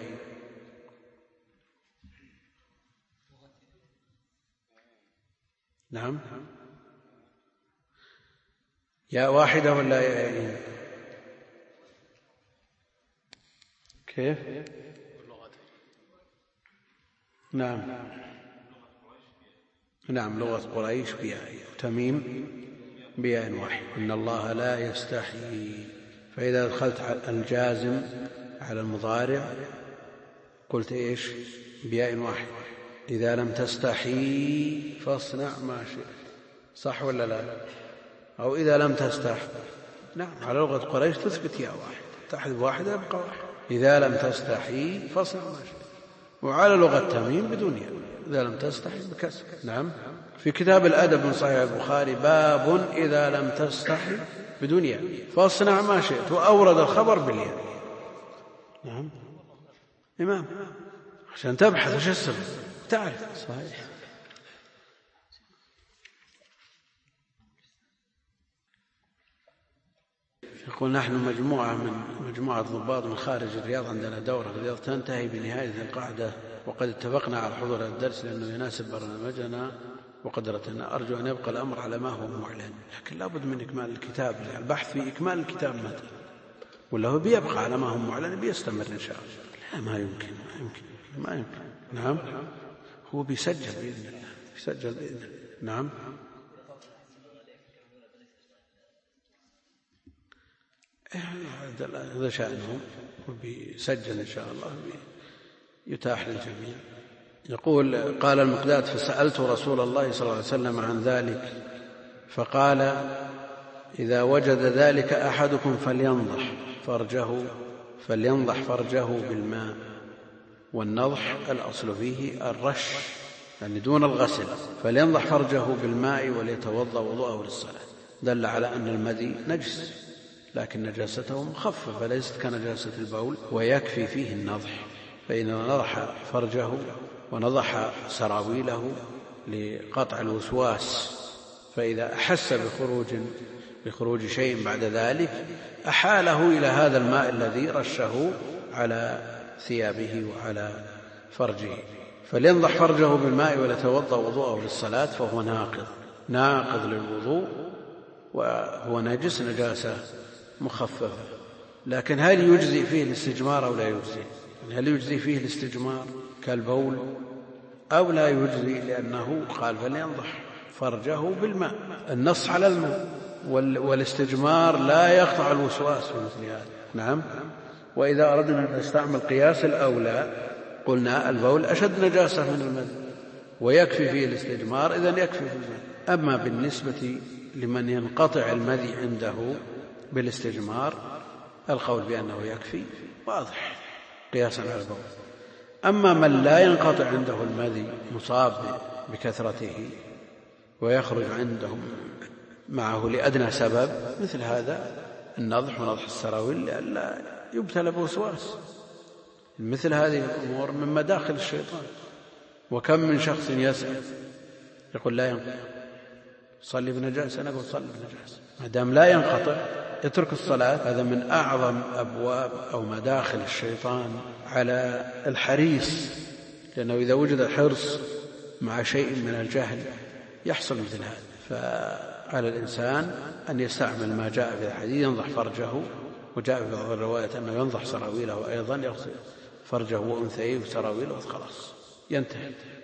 نعم، ياء واحدة ولا ياءين؟ كيف؟ نعم نعم، لغة قريش بياء، تميم بياء واحد. إن الله لا يستحيي. فإذا دخلت على الجازم على المضارع قلت إيش؟ بياء واحد. إذا لم تستحي فاصنع ما شئت، صح ولا لا؟ أو إذا لم تستح، نعم، على لغة قريش تثبت ياء واحد، تحذف واحدة يبقى واحد. إذا لم تستحي فاصنع ما شئت. وعلى لغة تميم بدون ياء، إذا لم تستحي بكسر. نعم، في كتاب الأدب من صحيح البخاري باب إذا لم تستحي بدون ياء فاصنع ما شئت، وأورد الخبر بالياء. نعم، إمام، عشان تبحث وش السبب تعرف. صحيح. يقول: نحن مجموعة ضباط من خارج الرياض، عندنا دورة في الرياض تنتهي بنهاية القعدة، وقد اتفقنا على حضور الدرس لأنه يناسب برنامجنا وقدرتنا. أرجو أن يبقى الأمر على ما هو معلن، لكن لابد من إكمال الكتاب، البحث في إكمال الكتاب متى، ولا هو بيبقى على ما هو معلن بيستمر إن شاء الله. لا، ما يمكن. نعم، هو بيسجل بإذن الله، بيسجل بإذن الله. نعم، هذا شأنه، وبيسجل إن شاء الله يتاح للجميع. يقول: قال المقداد: فسألت رسول الله صلى الله عليه وسلم عن ذلك فقال: إذا وجد ذلك أحدكم فلينضح فرجه بالماء. والنضح الأصل فيه الرش، يعني دون الغسل. فلينضح فرجه بالماء وليتوضأ وضوءه للصلاة. دل على أن المذي نجس، لكن نجاسته مخففة ليست كنجاسة البول، ويكفي فيه النضح. فإذا نضح فرجه ونضح سراويله لقطع الوسواس، فإذا أحس بخروج شيء بعد ذلك أحاله إلى هذا الماء الذي رشه على ثيابه وعلى فرجه. فلينضح فرجه بالماء وليتوضأ وضوءه للصلاة، فهو ناقض للوضوء، وهو نجس نجاسة مخففة. لكن هل يجزي فيه الاستجمار أو لا يجزي؟ هل يجزي فيه الاستجمار كالبول أو لا يجزي؟ لأنه قال فلينضح فرجه بالماء، النص على الماء، والاستجمار لا يقطع الوسواس في مثل هذا. نعم. وإذا أردنا أن نستعمل قياس الأولى قلنا البول أشد نجاسة من المذي ويكفي فيه الاستجمار، إذن يكفي في المذي. أما بالنسبة لمن ينقطع المذي عنده بالاستجمار القول بأنه يكفي واضح قياسا على البول. أما من لا ينقطع عنده المذي مصاب بكثرته ويخرج عندهم معه لأدنى سبب، مثل هذا النضح ونضح السراويل لئلا يبتلى بوسواس. مثل هذه الأمور من مداخل الشيطان. وكم من شخص يسأل يقول لا ينقطع، صلي بنجاسة، نقول صلي بنجاسة، ما دام لا ينقطع يترك الصلاة. هذا من أعظم أبواب أو مداخل الشيطان على الحريص، لأنه إذا وجد الحرص مع شيء من الجهل يحصل مثل هذا. فعلى الإنسان أن يستعمل ما جاء في الحديث ينضح فرجه، وجاء في بعض الروايات أنه ينضح سراويله أيضا، يغسل فرجه وأنثيه وسراويله خلاص ينتهي.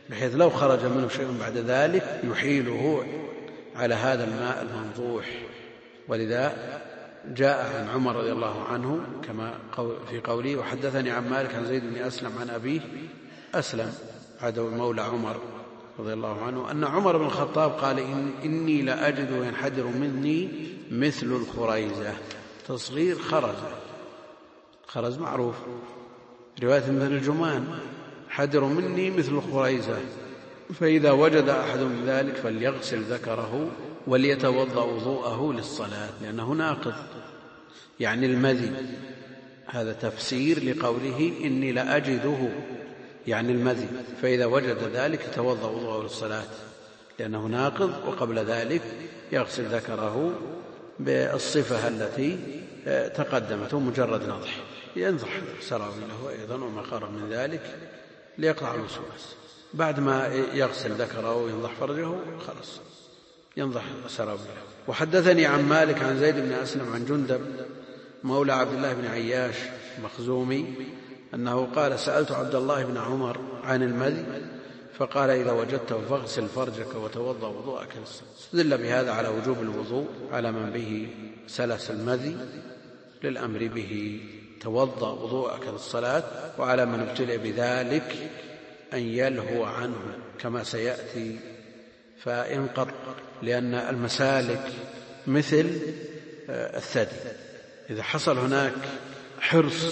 بحيث لو خرج منه شيء بعد ذلك يحيله على هذا الماء المنضوح. ولذا جاء عن عمر رضي الله عنه كما في قوله: وحدثني عن مالك عن زيد بن أسلم عن أبيه أسلم عدو مولى عمر رضي الله عنه أن عمر بن الخطاب قال: إني لأجد ينحدر مني مثل الخريزة. تصغير خرز معروف، رواية مثل الجمان، حدر مني مثل الخريزة، فإذا وجد أحد من ذلك فليغسل ذكره وليتوضأ وضوءه للصلاة، لأنه ناقض يعني المذي. هذا تفسير لقوله إني لأجده يعني المذي، فإذا وجد ذلك يتوضأ وضوءه للصلاة لأنه ناقض، وقبل ذلك يغسل ذكره بالصفة التي تقدمت مجرد نضح، ينضح سراويله أيضا وما قرب من ذلك ليقطع الوسواس. بعد ما يغسل ذكره وينضح فرجه خلاص ينضح سراويله. وحدثني عن مالك عن زيد بن أسلم عن جندب مولى عبد الله بن عياش مخزومي أنه قال: سألت عبد الله بن عمر عن المذي فقال: إذا وجدته فاغسل فرجك وتوضأ وضوءك للصلاة. استدل بهذا على وجوب الوضوء على من به سلس المذي للأمر به: توضأ وضوءك للصلاة، وعلى من ابتلئ بذلك أن يلهو عنه كما سيأتي فينقض، لأن المسالك مثل الثدي، إذا حصل هناك حرص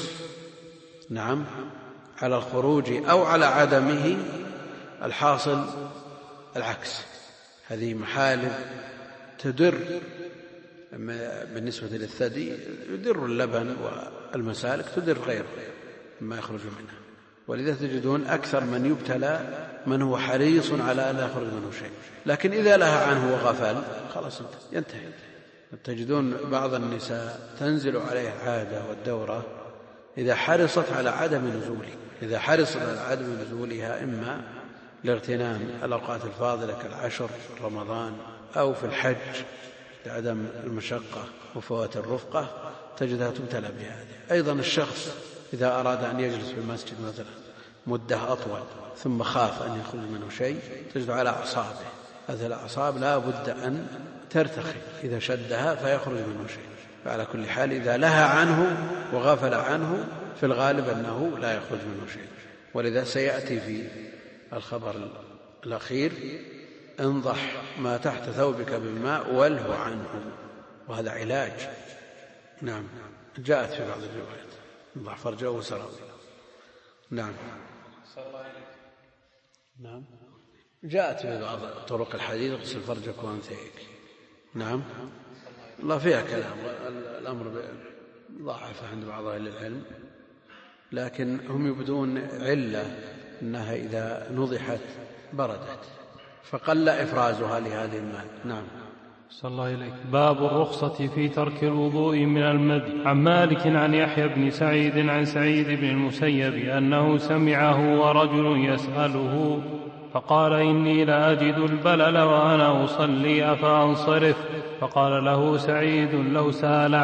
على الخروج أو على عدمه الحاصل العكس. هذه محالب تدر بالنسبة للثدي، يدر اللبن، والمسالك تدر غيره مما يخرج منها. ولذا تجدون أكثر من يبتلى من هو حريص على أن لا يخرج منه شيء، لكن إذا لها عنه وغفل خلاص ينتهي. تجدون بعض النساء تنزل عليها العادة والدورة إذا حرصت على عدم نزوله، إذا حرصت على عدم نزولها إما لاغتنام الأوقات الفاضلة كالعشر رمضان أو في الحج لعدم المشقة وفوات الرفقة، تجدها تبتلى بهذا. أيضا الشخص إذا أراد أن يجلس في المسجد مثلا مدة أطول ثم خاف أن يخرج منه شيء تجد على أعصابه، هذه الأعصاب لا بد أن ترتخي إذا شدها فيخرج منه شيء. فعلى كل حال إذا لها عنه وغفل عنه في الغالب أنه لا يخرج منه شيء. ولذا سيأتي في الخبر الأخير: انضح ما تحت ثوبك بالماء والهو عنه، وهذا علاج. نعم، جاءت في بعض الروايات انضح فرجه وسراويله. نعم جاءت في بعض طرق الحديث: اغسل فرجك وانثيك. نعم، الله فيها كلام، الأمر ضعف عند بعض أهل العلم، لكن هم يبدون علة أنها إذا نضحت بردت فقل إفرازها لهذه الماء. نعم. صلى الله إليك. باب الرخصة في ترك الوضوء من المذي. عن مالك عن يحيى بن سعيد عن سعيد بن المسيب أنه سمعه ورجل يسأله فقال: إني لأجد البلل وأنا أصلي أفأنصرف؟ فقال له سعيد: لو سال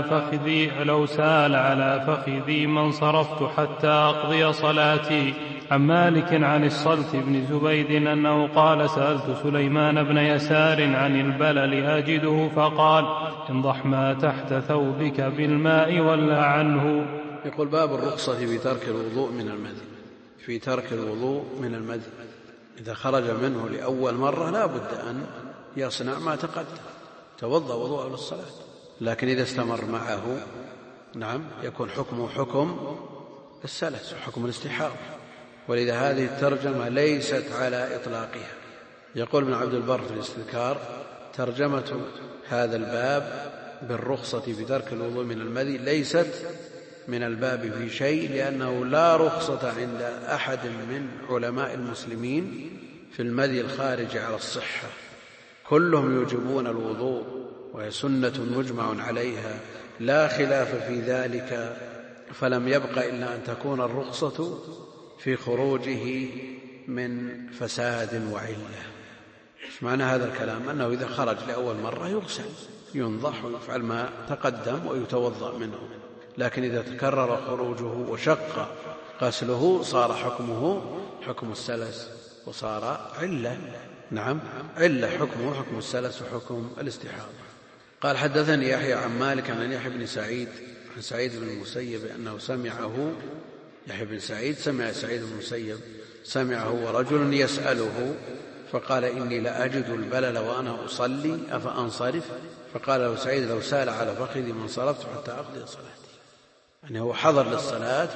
على فخذي ما انصرفت حتى أقضي صلاتي. عن مالك عن الصلت بن زبيد أنه قال: سألت سليمان بن يسار عن البلل أجده فقال: انضح ما تحت ثوبك بالماء ولا عنه. يقول: باب الرخصة في ترك الوضوء من المذي. في ترك الوضوء من المذي إذا خرج منه لأول مرة لا بد أن يصنع ما تقدم، توضأ وضوءه للصلاة. لكن إذا استمر معه يكون حكمه حكم السلس وحكم الاستحاضة. ولذا هذه الترجمة ليست على إطلاقها. يقول ابن عبد البر في الاستذكار: ترجمة هذا الباب بالرخصة في ترك الوضوء من المذي ليست من الباب في شيء، لأنه لا رخصة عند أحد من علماء المسلمين في المذي الخارج على الصحة، كلهم يوجبون الوضوء، وهي سنة مجمع عليها لا خلاف في ذلك، فلم يبق إلا أن تكون الرخصة في خروجه من فساد وعلة. ايش معنى هذا الكلام؟ أنه إذا خرج لأول مرة يغسل، ينضح ويفعل ما تقدم ويتوضأ منه، لكن إذا تكرر خروجه وشق غسله صار حكمه حكم السلس وصار علة. نعم، علة حكمه حكم السلس وحكم الاستحاضة. قال حدثني يحيى عن مالك عن يحيى بن سعيد عن سعيد بن المسيب أنه سمعه، يحيى بن سعيد سمع سعيد بن المسيب سمعه ورجل يسأله فقال إني لأجد البلل وأنا أصلي أفأنصرف؟ فقال له سعيد لو سال على فخذي ما انصرفت حتى أقضي صلاتي. يعني هو حضر للصلاة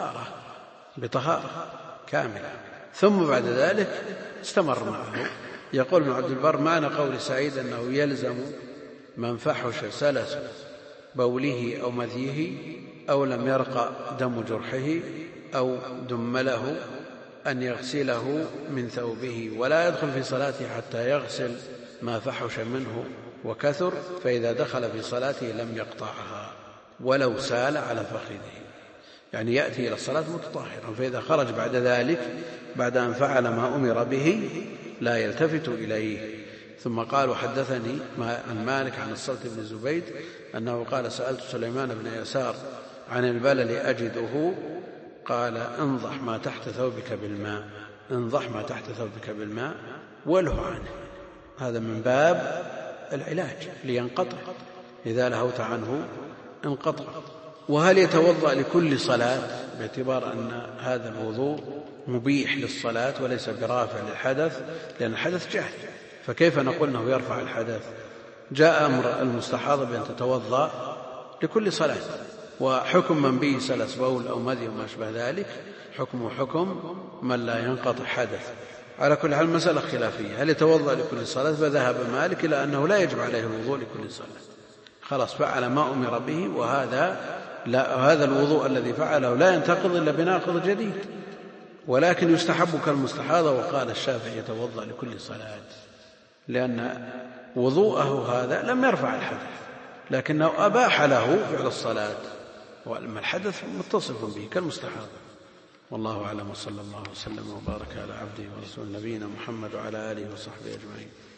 بطهارة كاملة، ثم بعد ذلك استمر معه. يقول ابن عبد البر معنى قول سعيد أنه يلزم من فحش سلس بوله أو مذيه أو لم يرقى دم جرحه أو دم له أن يغسله من ثوبه ولا يدخل في صلاته حتى يغسل ما فحش منه وكثر، فإذا دخل في صلاته لم يقطعها ولو سال على فخذه. يعني يأتي إلى الصلاة متطهرا، فإذا خرج بعد ذلك بعد أن فعل ما أمر به لا يلتفت إليه. ثم قال وحدثني عن مالك عن الصلت بن زبيد أنه قال سألت سليمان بن يسار عن البلل أجده، قال انضح ما تحت ثوبك بالماء، انضح ما تحت ثوبك بالماء وله عنه. هذا من باب العلاج لينقطع، إذا لهوت عنه انقطع. وهل يتوضأ لكل صلاة باعتبار أن هذا الوضوء مبيح للصلاة وليس برافع للحدث، لأن الحدث جهل، فكيف نقول أنه يرفع الحدث؟ جاء أمر المستحاضة بأن تتوضأ لكل صلاة، وحكم من به سلس بول أو مذي وما أشبه ذلك حكم حكم من لا ينقطع حدث. على كل حال مسألة خلافية، هل يتوضأ لكل صلاة؟ فذهب مالك إلى أنه لا يجب عليه الوضوء لكل صلاة، خلاص فعل ما أمر به، وهذا الوضوء الذي فعله لا ينتقض إلا بناقض جديد، ولكن يستحب كالمستحاضة. وقال الشافعي يتوضأ لكل صلاة، لأن وضوءه هذا لم يرفع الحدث لكنه أباح له فعل الصلاة، وأما الحدث متصف به كالمستحاضة. والله أعلم، وصلى الله وسلم وبارك على عبده ورسوله نبينا محمد وعلى آله وصحبه أجمعين.